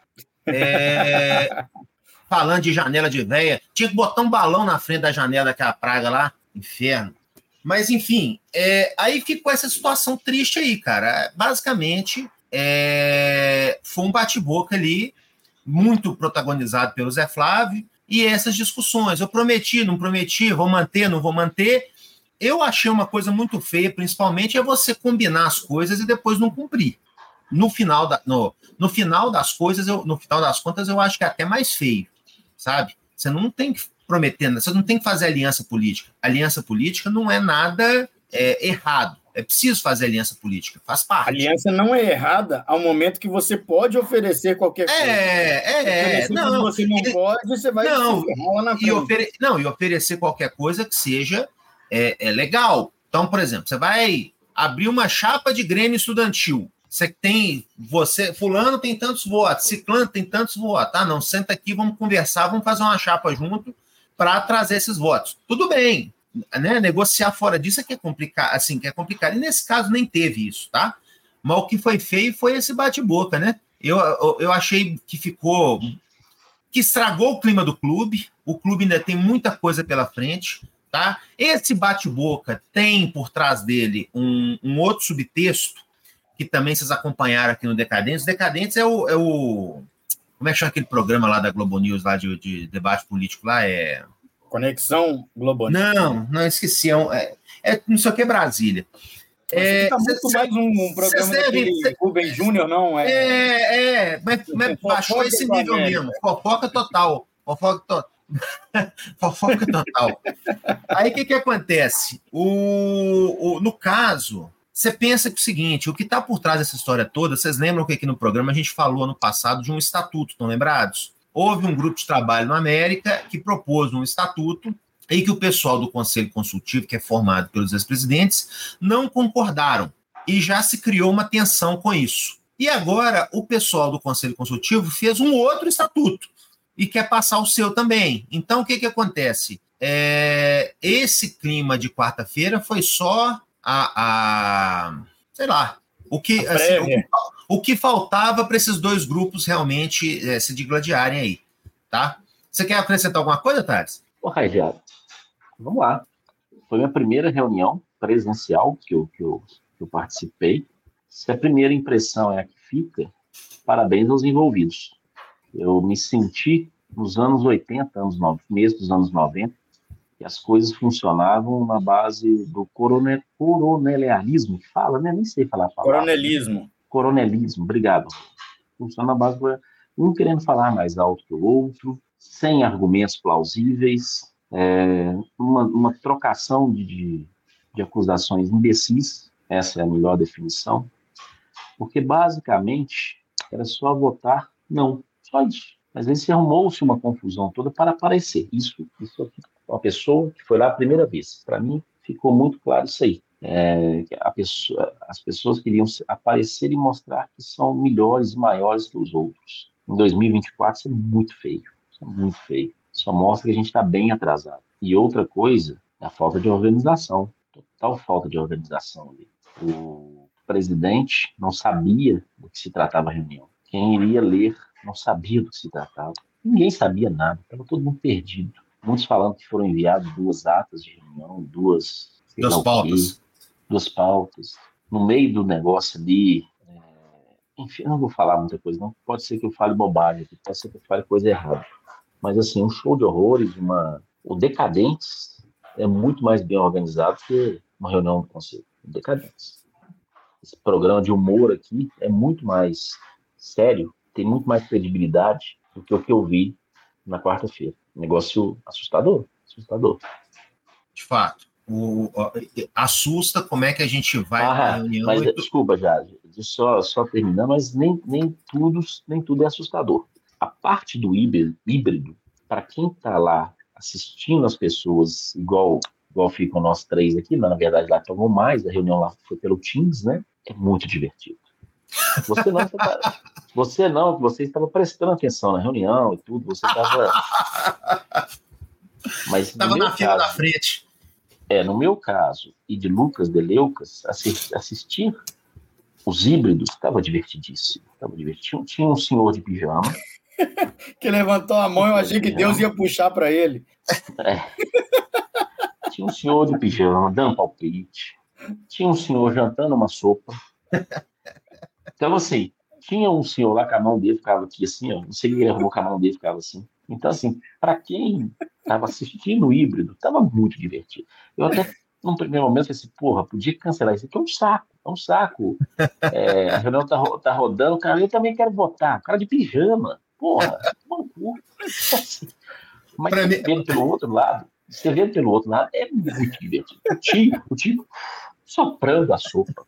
Falando de janela de véia, tinha que botar um balão na frente da janela daquela praga lá, inferno. Mas, enfim, aí ficou essa situação triste aí, cara. Basicamente, foi um bate-boca ali, muito protagonizado pelo Zé Flávio, e essas discussões. Eu prometi, não prometi, vou manter, não vou manter. Eu achei uma coisa muito feia, principalmente, é você combinar as coisas e depois não cumprir. No final das contas, eu acho que é até mais feio, sabe? Você não tem que prometer, você não tem que fazer aliança política. Aliança política não é nada errado. É preciso fazer aliança política, faz parte. A aliança não é errada ao momento que você pode oferecer qualquer coisa. Não, você não pode, você vai lá na frente. E oferecer qualquer coisa que seja legal. Então, por exemplo, você vai abrir uma chapa de Grêmio estudantil. Fulano tem tantos votos, ciclano tem tantos votos. Ah, não, senta aqui, vamos conversar, vamos fazer uma chapa junto para trazer esses votos. Tudo bem, né? Negociar fora disso que é complicado, assim, que é complicado. E nesse caso nem teve isso, tá? Mas o que foi feio foi esse bate-boca, né? Eu achei que estragou o clima do clube. O clube ainda tem muita coisa pela frente. Tá? Esse bate-boca tem por trás dele um outro subtexto que também vocês acompanharam aqui no Decadentes. Decadentes é o como é que chama aquele programa lá da Globo News, lá de debate político lá? Conexão Globo News. Não, esqueci. Não sei o que, Brasília. Tá muito mais um programa daquele Rubem Júnior, não? Mas baixou esse nível mesmo. Fofoca total. Fofoca total. Aí o que acontece? No caso, você pensa que o seguinte: o que está por trás dessa história toda, vocês lembram que aqui no programa a gente falou ano passado de um estatuto, estão lembrados? Houve um grupo de trabalho no América que propôs um estatuto e que o pessoal do Conselho Consultivo, que é formado pelos ex-presidentes, não concordaram. E já se criou uma tensão com isso. E agora o pessoal do Conselho Consultivo fez um outro estatuto e quer passar o seu também. Então, o que acontece? Esse clima de quarta-feira foi só sei lá, o que faltava para esses dois grupos realmente se digladiarem aí, tá? Você quer acrescentar alguma coisa, Thales? Raigiado, vamos lá. Foi minha primeira reunião presencial que eu participei. Se a primeira impressão é a que fica, parabéns aos envolvidos. Eu me senti nos anos 80, mesmo dos anos 90, que as coisas funcionavam na base do coronelialismo, que fala, né? Nem sei falar a palavra. Coronelismo, obrigado. Funciona na base do um querendo falar mais alto que o outro, sem argumentos plausíveis, uma trocação de acusações imbecis, essa é a melhor definição, porque basicamente era só votar não. Só isso. Mas aí se arrumou-se uma confusão toda para aparecer. Isso aqui, uma pessoa que foi lá a primeira vez. Para mim, ficou muito claro isso aí. As pessoas queriam aparecer e mostrar que são melhores e maiores que os outros. Em 2024, isso é muito feio. Isso é muito feio. Só mostra que a gente está bem atrasado. E outra coisa é a falta de organização. Total falta de organização ali. O presidente não sabia do que se tratava a reunião. Quem iria ler não sabia do que se tratava. Ninguém sabia nada. Estava todo mundo perdido. Muitos falando que foram enviadas 2 atas de reunião, duas pautas. No meio do negócio ali, enfim, eu não vou falar muita coisa, não. Pode ser que eu fale bobagem, pode ser que eu fale coisa errada. Mas, assim, um show de horrores, o Decadentes é muito mais bem organizado que uma reunião do Conselho. O Decadentes. Esse programa de humor aqui é muito mais sério, tem muito mais credibilidade do que o que eu vi na quarta-feira. Negócio assustador. De fato. Assusta como é que a gente vai na reunião. Mas, desculpa, só terminando, mas nem tudo é assustador. A parte do híbrido, para quem está lá assistindo as pessoas, igual ficam nós 3 aqui, na verdade lá tomou mais, a reunião lá foi pelo Teams, né? É muito divertido. Você estava prestando atenção na reunião e tudo, você estava... Mas estava na fila da frente. No meu caso, e de Lucas Deleucas, assistir os híbridos estava divertidíssimo. Tinha um senhor de pijama. Que levantou a mão, eu achei que Deus ia puxar para ele. Tinha um senhor de pijama dando palpite. Tinha um senhor jantando uma sopa. Então, assim, tinha um senhor lá que a mão dele ficava aqui assim, ó. Não sei o que ele arrumou, que a mão dele ficava assim. Então, assim, para quem estava assistindo o híbrido, estava muito divertido. Eu até, num primeiro momento, falei assim, porra, podia cancelar isso aqui, é um saco. A reunião tá rodando, cara, eu também quero votar. Cara de pijama, porra, maluco. Mas você vendo pelo outro lado, é muito divertido. O tio soprando a sopa.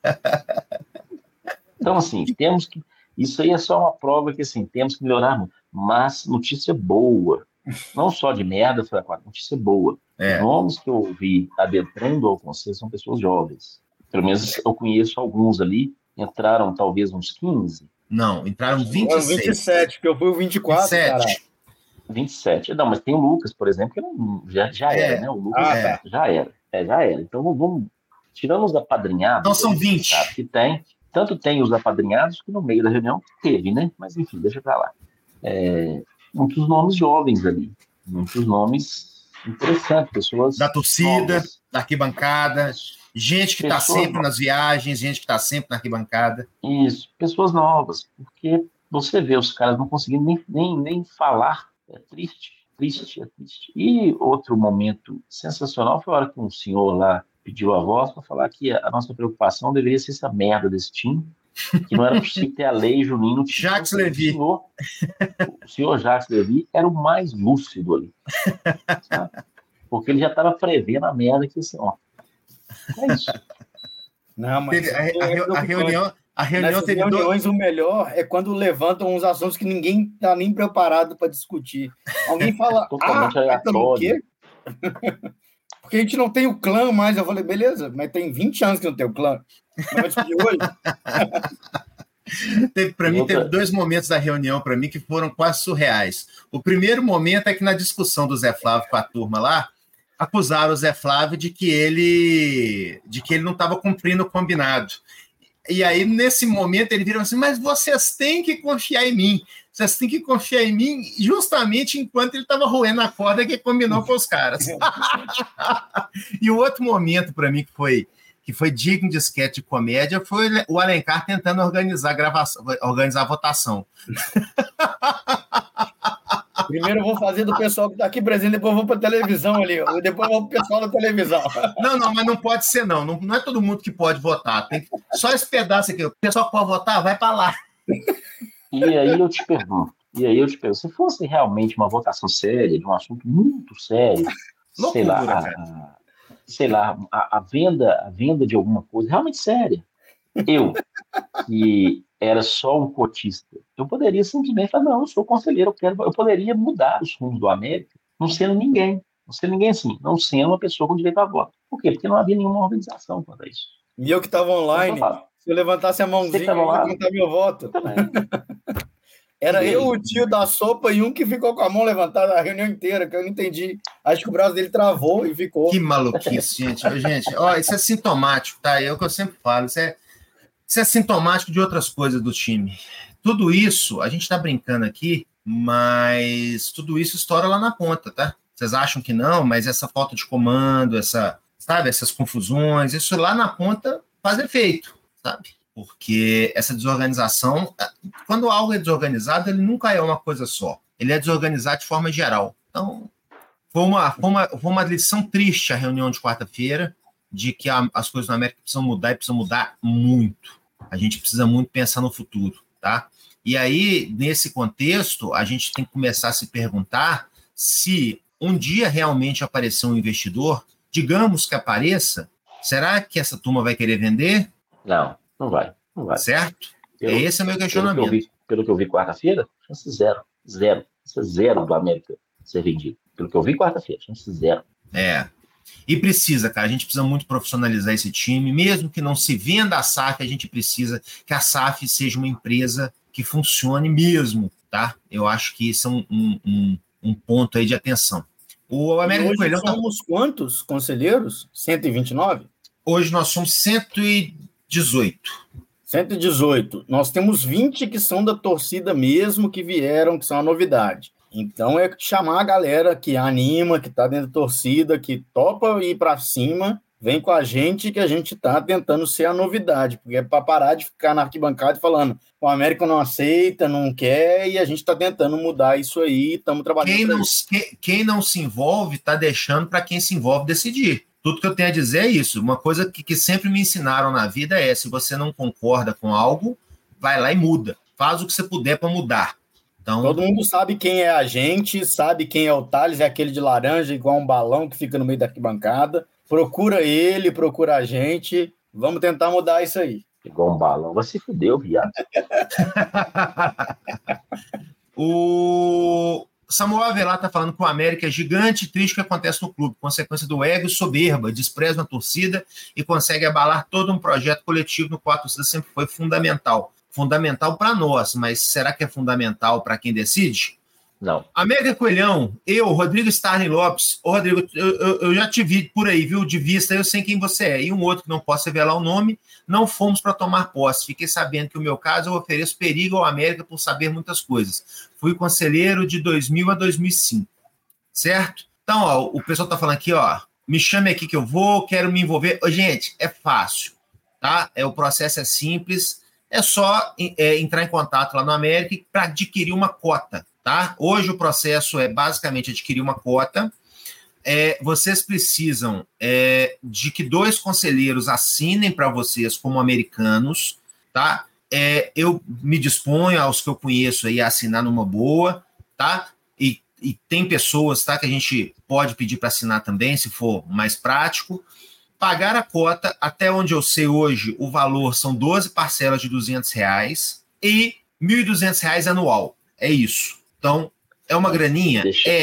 Então, assim, temos que... Isso aí é só uma prova que, assim, temos que melhorar muito. Mas notícia boa. Não só de merda, notícia boa. Os nomes que eu ouvi adentrando ao conselho são pessoas jovens. Pelo menos eu conheço alguns ali. Entraram talvez uns 15. Não, entraram 26. 27, porque eu fui o 24, 27. Cara. 27. Não, mas tem o Lucas, por exemplo, que já era, né? O Lucas já era. Já era. Então vamos... Tirando os apadrinhados... Então são 20. Sabe, que tem... Tanto tem os apadrinhados que no meio da reunião teve, né? Mas enfim, deixa pra lá. Muitos nomes jovens ali. Muitos nomes interessantes. Pessoas da torcida, novas. Da arquibancada. Gente que está sempre nas viagens, gente que está sempre na arquibancada. Isso, pessoas novas. Porque você vê os caras não conseguindo nem falar. É triste. E outro momento sensacional foi a hora que um senhor lá pediu a voz para falar que a nossa preocupação deveria ser essa merda desse time, que não era possível ter a lei Juninho no time. Jacques Levy. O senhor Jacques Levy era o mais lúcido ali. Sabe? Porque ele já estava prevendo a merda que assim, ó. É isso. Não, mas a reunião nessas teve reuniões, o melhor é quando levantam uns assuntos que ninguém está nem preparado para discutir. Alguém fala, o quê? Porque a gente não tem o clã mais. Eu falei, beleza, mas tem 20 anos que não tem o clã. Mas vai discutir hoje? Teve 2 momentos da reunião para mim que foram quase surreais. O primeiro momento é que na discussão do Zé Flávio com a turma lá, acusaram o Zé Flávio de que ele não estava cumprindo o combinado. E aí, nesse momento, ele vira assim, mas vocês têm que confiar em mim. Vocês têm que confiar em mim justamente enquanto ele estava roendo a corda que combinou com os caras. E o outro momento, para mim, que foi digno de sketch de comédia, foi o Alencar tentando organizar a votação. Primeiro eu vou fazer do pessoal que está aqui presente, depois eu vou para a televisão ali, depois eu vou para o pessoal da televisão. Não, mas não pode ser, não. Não é todo mundo que pode votar. Só esse pedaço aqui. O pessoal que pode votar, vai para lá. E aí eu te pergunto, se fosse realmente uma votação séria, de um assunto muito sério, loucura, sei lá, a venda de alguma coisa realmente séria, Eu, que era só um cotista, eu poderia simplesmente falar, não, eu sou conselheiro, eu poderia mudar os rumos do América, não sendo ninguém. Não sendo ninguém assim, não sendo uma pessoa com direito a voto. Por quê? Porque não havia nenhuma organização quanto a isso. E eu que estava online, se eu levantasse a mãozinha, eu ia contar meu voto. Era eu, o tio da sopa e um que ficou com a mão levantada a reunião inteira, que eu não entendi. Acho que o braço dele travou e ficou. Que maluquice, gente. Gente, isso é sintomático, tá? É o que eu sempre falo. Isso é sintomático de outras coisas do time. Tudo isso, a gente está brincando aqui, mas tudo isso estoura lá na ponta, tá? Vocês acham que não, mas essa falta de comando, essas confusões, isso lá na ponta faz efeito, sabe? Porque essa desorganização, quando algo é desorganizado, ele nunca é uma coisa só. Ele é desorganizado de forma geral. Então, foi uma lição triste a reunião de quarta-feira, de que as coisas na América precisam mudar e precisam mudar muito. A gente precisa muito pensar no futuro, tá? E aí, nesse contexto, a gente tem que começar a se perguntar se um dia realmente aparecer um investidor, digamos que apareça, será que essa turma vai querer vender? Não vai. Certo? Esse é o meu questionamento. Pelo que eu vi quarta-feira, chance zero. Zero do América ser vendido. Pelo que eu vi quarta-feira, chance zero. E precisa, cara, a gente precisa muito profissionalizar esse time, mesmo que não se venda a SAF, a gente precisa que a SAF seja uma empresa que funcione mesmo, tá? Eu acho que isso é um ponto aí de atenção. O América Coelhão somos quantos conselheiros? 129? Hoje nós somos 118. 118. Nós temos 20 que são da torcida mesmo, que vieram, que são a novidade. Então é chamar a galera que anima, que está dentro da torcida, que topa ir para cima, vem com a gente, que a gente está tentando ser a novidade, porque é para parar de ficar na arquibancada falando o América não aceita, não quer, e a gente está tentando mudar isso aí, estamos trabalhando. Quem não se envolve está deixando para quem se envolve decidir. Tudo que eu tenho a dizer é isso. Uma coisa que sempre me ensinaram na vida é, se você não concorda com algo, vai lá e muda. Faz o que você puder para mudar. Então, todo mundo sabe quem é a gente, sabe quem é o Thales, é aquele de laranja, igual um balão que fica no meio da arquibancada. Procura ele, procura a gente. Vamos tentar mudar isso aí. Igual um balão. Vai se fuder, viado. O Samuel Avelar está falando que o América é gigante e triste o que acontece no clube, consequência do ego e soberba, desprezo na torcida e consegue abalar todo um projeto coletivo no qual a torcida sempre foi fundamental. Fundamental para nós, mas será que é fundamental para quem decide? Não. América Coelhão, Rodrigo Starling Lopes. Ô, Rodrigo, eu já te vi por aí, viu? De vista, eu sei quem você é. E um outro que não posso revelar o nome, não fomos para tomar posse. Fiquei sabendo que, no meu caso, eu ofereço perigo ao América por saber muitas coisas. Fui conselheiro de 2000 a 2005. Certo? Então, ó, o pessoal está falando aqui, ó, me chame aqui que eu vou, quero me envolver. Ô, gente, é fácil, tá? O processo é simples. É só entrar em contato lá no América para adquirir uma cota, tá? Hoje o processo é basicamente adquirir uma cota. Vocês precisam de que 2 conselheiros assinem para vocês como americanos, tá? Eu me disponho aos que eu conheço aí a assinar numa boa, tá? E tem pessoas, tá, que a gente pode pedir para assinar também, se for mais prático. Pagar a cota, até onde eu sei hoje, o valor são 12 parcelas de R$200 e R$1.200 anual. É isso. Então, é uma graninha?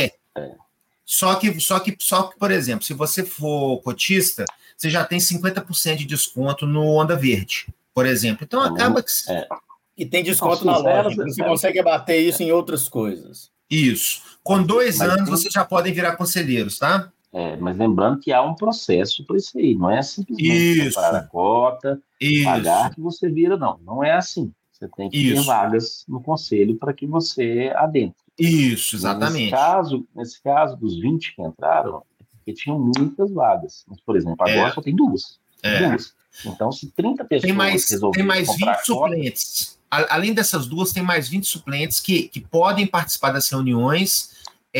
Só que, por exemplo, se você for cotista, você já tem 50% de desconto no Onda Verde, por exemplo. Então, acaba que... E tem desconto na loja. Você consegue abater isso em outras coisas. Isso. Com 2 anos, vocês já podem virar conselheiros, tá? Mas lembrando que há um processo para isso aí, não é simplesmente comprar a cota, pagar que você vira, não. Não é assim. Você tem que ter vagas no conselho para que você adentre. Isso, exatamente. Nesse caso dos 20 que entraram, é porque tinham muitas vagas. Mas, por exemplo, agora só tem 2. Então, se 30 pessoas tem mais 20 suplentes. Além dessas 2, tem mais 20 suplentes que podem participar das reuniões.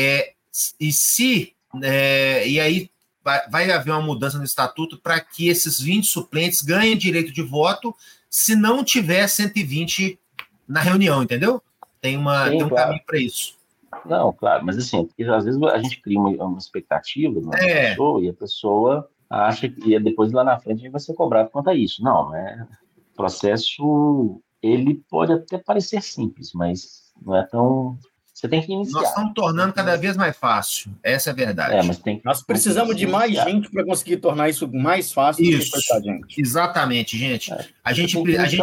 E aí vai haver uma mudança no estatuto para que esses 20 suplentes ganhem direito de voto se não tiver 120 na reunião, entendeu? Tem um caminho para isso. Não, claro, mas assim, porque às vezes a gente cria uma expectativa na pessoa e a pessoa acha que depois lá na frente vai ser cobrado quanto a isso. Não é. processo, ele pode até parecer simples, mas não é tão... Você tem que iniciar. Nós estamos tornando cada vez mais fácil. Essa é a verdade. Mas nós precisamos de mais gente para conseguir tornar isso mais fácil do que foi pra gente. Exatamente, gente. A gente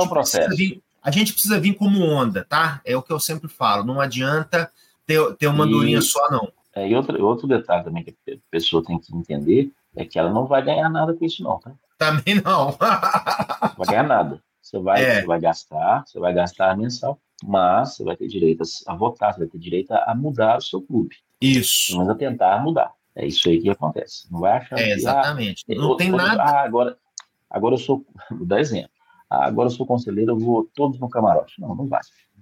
precisa vir como onda, tá? É o que eu sempre falo. Não adianta ter uma andorinha só, não. E outro detalhe também que a pessoa tem que entender é que ela não vai ganhar nada com isso, não, tá? Também não. Não vai ganhar nada. Você vai gastar mensal, mas você vai ter direito a votar, você vai ter direito a mudar o seu clube. Isso. Pelo menos a tentar mudar. É isso aí que acontece. Não vai achar exatamente. Não tem nada. Agora eu sou... Vou dar exemplo. Agora eu sou conselheiro, eu vou todos no camarote. Não vai.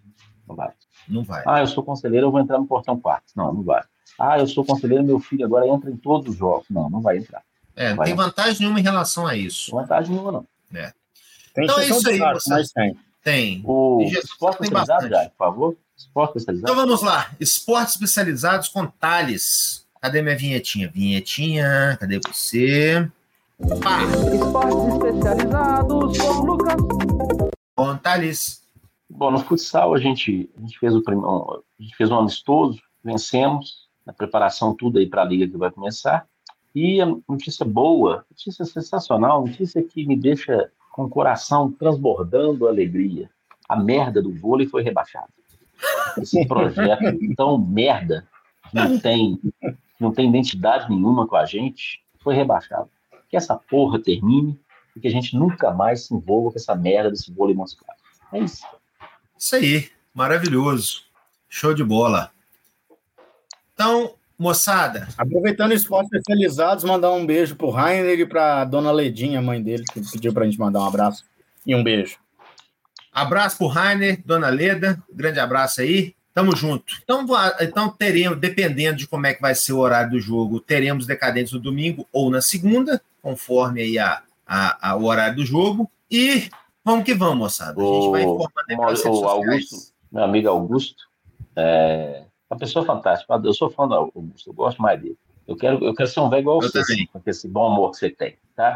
Não vai. Eu sou conselheiro, eu vou entrar no portão 4. Não vai. Eu sou conselheiro, meu filho agora entra em todos os jogos. Não vai entrar. Não tem vantagem nenhuma em relação a isso. Não tem vantagem nenhuma, não. Então é isso aí, você. Tem. O esporte especializado, já, por favor. Esporte especializado. Então vamos lá. Esportes especializados com Thales. Cadê minha vinhetinha? Vinhetinha, cadê você? Esportes especializados com Lucas. Com Thales. Bom, no futsal a gente fez um amistoso, vencemos, na preparação tudo aí para a liga que vai começar. E a notícia boa, notícia sensacional, notícia que me deixa com o coração transbordando alegria. A merda do vôlei foi rebaixada. Esse projeto tão merda, não tem identidade nenhuma com a gente, foi rebaixado. Que essa porra termine e que a gente nunca mais se envolva com essa merda desse vôlei masculino. É isso. Isso aí, maravilhoso. Show de bola. Então, moçada. Aproveitando esportes especializados, mandar um beijo pro Rainer e pra dona Ledinha, mãe dele, que pediu pra gente mandar um abraço e um beijo. Abraço pro Rainer, dona Leda, grande abraço aí. Tamo junto. Então teremos, dependendo de como é que vai ser o horário do jogo, teremos Decadentes no domingo ou na segunda, conforme aí o horário do jogo. E vamos que vamos, moçada. A gente vai informando aí pelas redes sociais. Augusto, meu amigo Augusto, uma pessoa fantástica. Eu sou fã do Augusto, eu gosto mais dele. Eu quero ser um velho igual você, com esse bom amor que você tem, tá?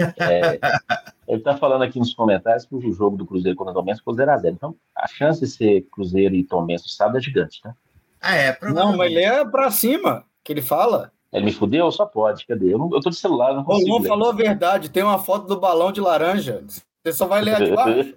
Ele está falando aqui nos comentários que o jogo do Cruzeiro contra o Tombense ficou 0-0. Então, a chance de ser Cruzeiro e Tombense no sábado é gigante, tá? Não, mas ele é pra cima, que ele fala. Ele me fudeu? Só pode, cadê? Eu tô de celular, não consigo. O Lon falou a verdade, tem uma foto do balão de laranja. Você só vai ler aqui embaixo.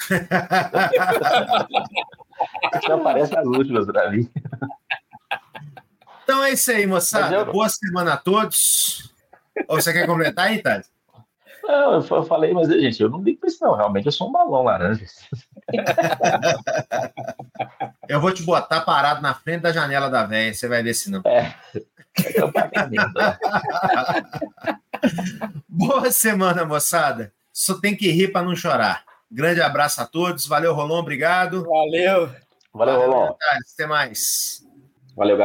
Já aparece as últimas pra mim. Então é isso aí, moçada. Boa semana a todos. Ou você quer completar aí, Thales? Não, eu falei, mas, gente, eu não ligo pra isso, não. Realmente, eu sou um balão laranja. Eu vou te botar parado na frente da janela da véia. Você vai ver se não. Eu pagamento. Boa semana, moçada. Só tem que rir para não chorar. Grande abraço a todos. Valeu, Rolon. Obrigado. Valeu, Rolon. Até mais. Valeu, galera.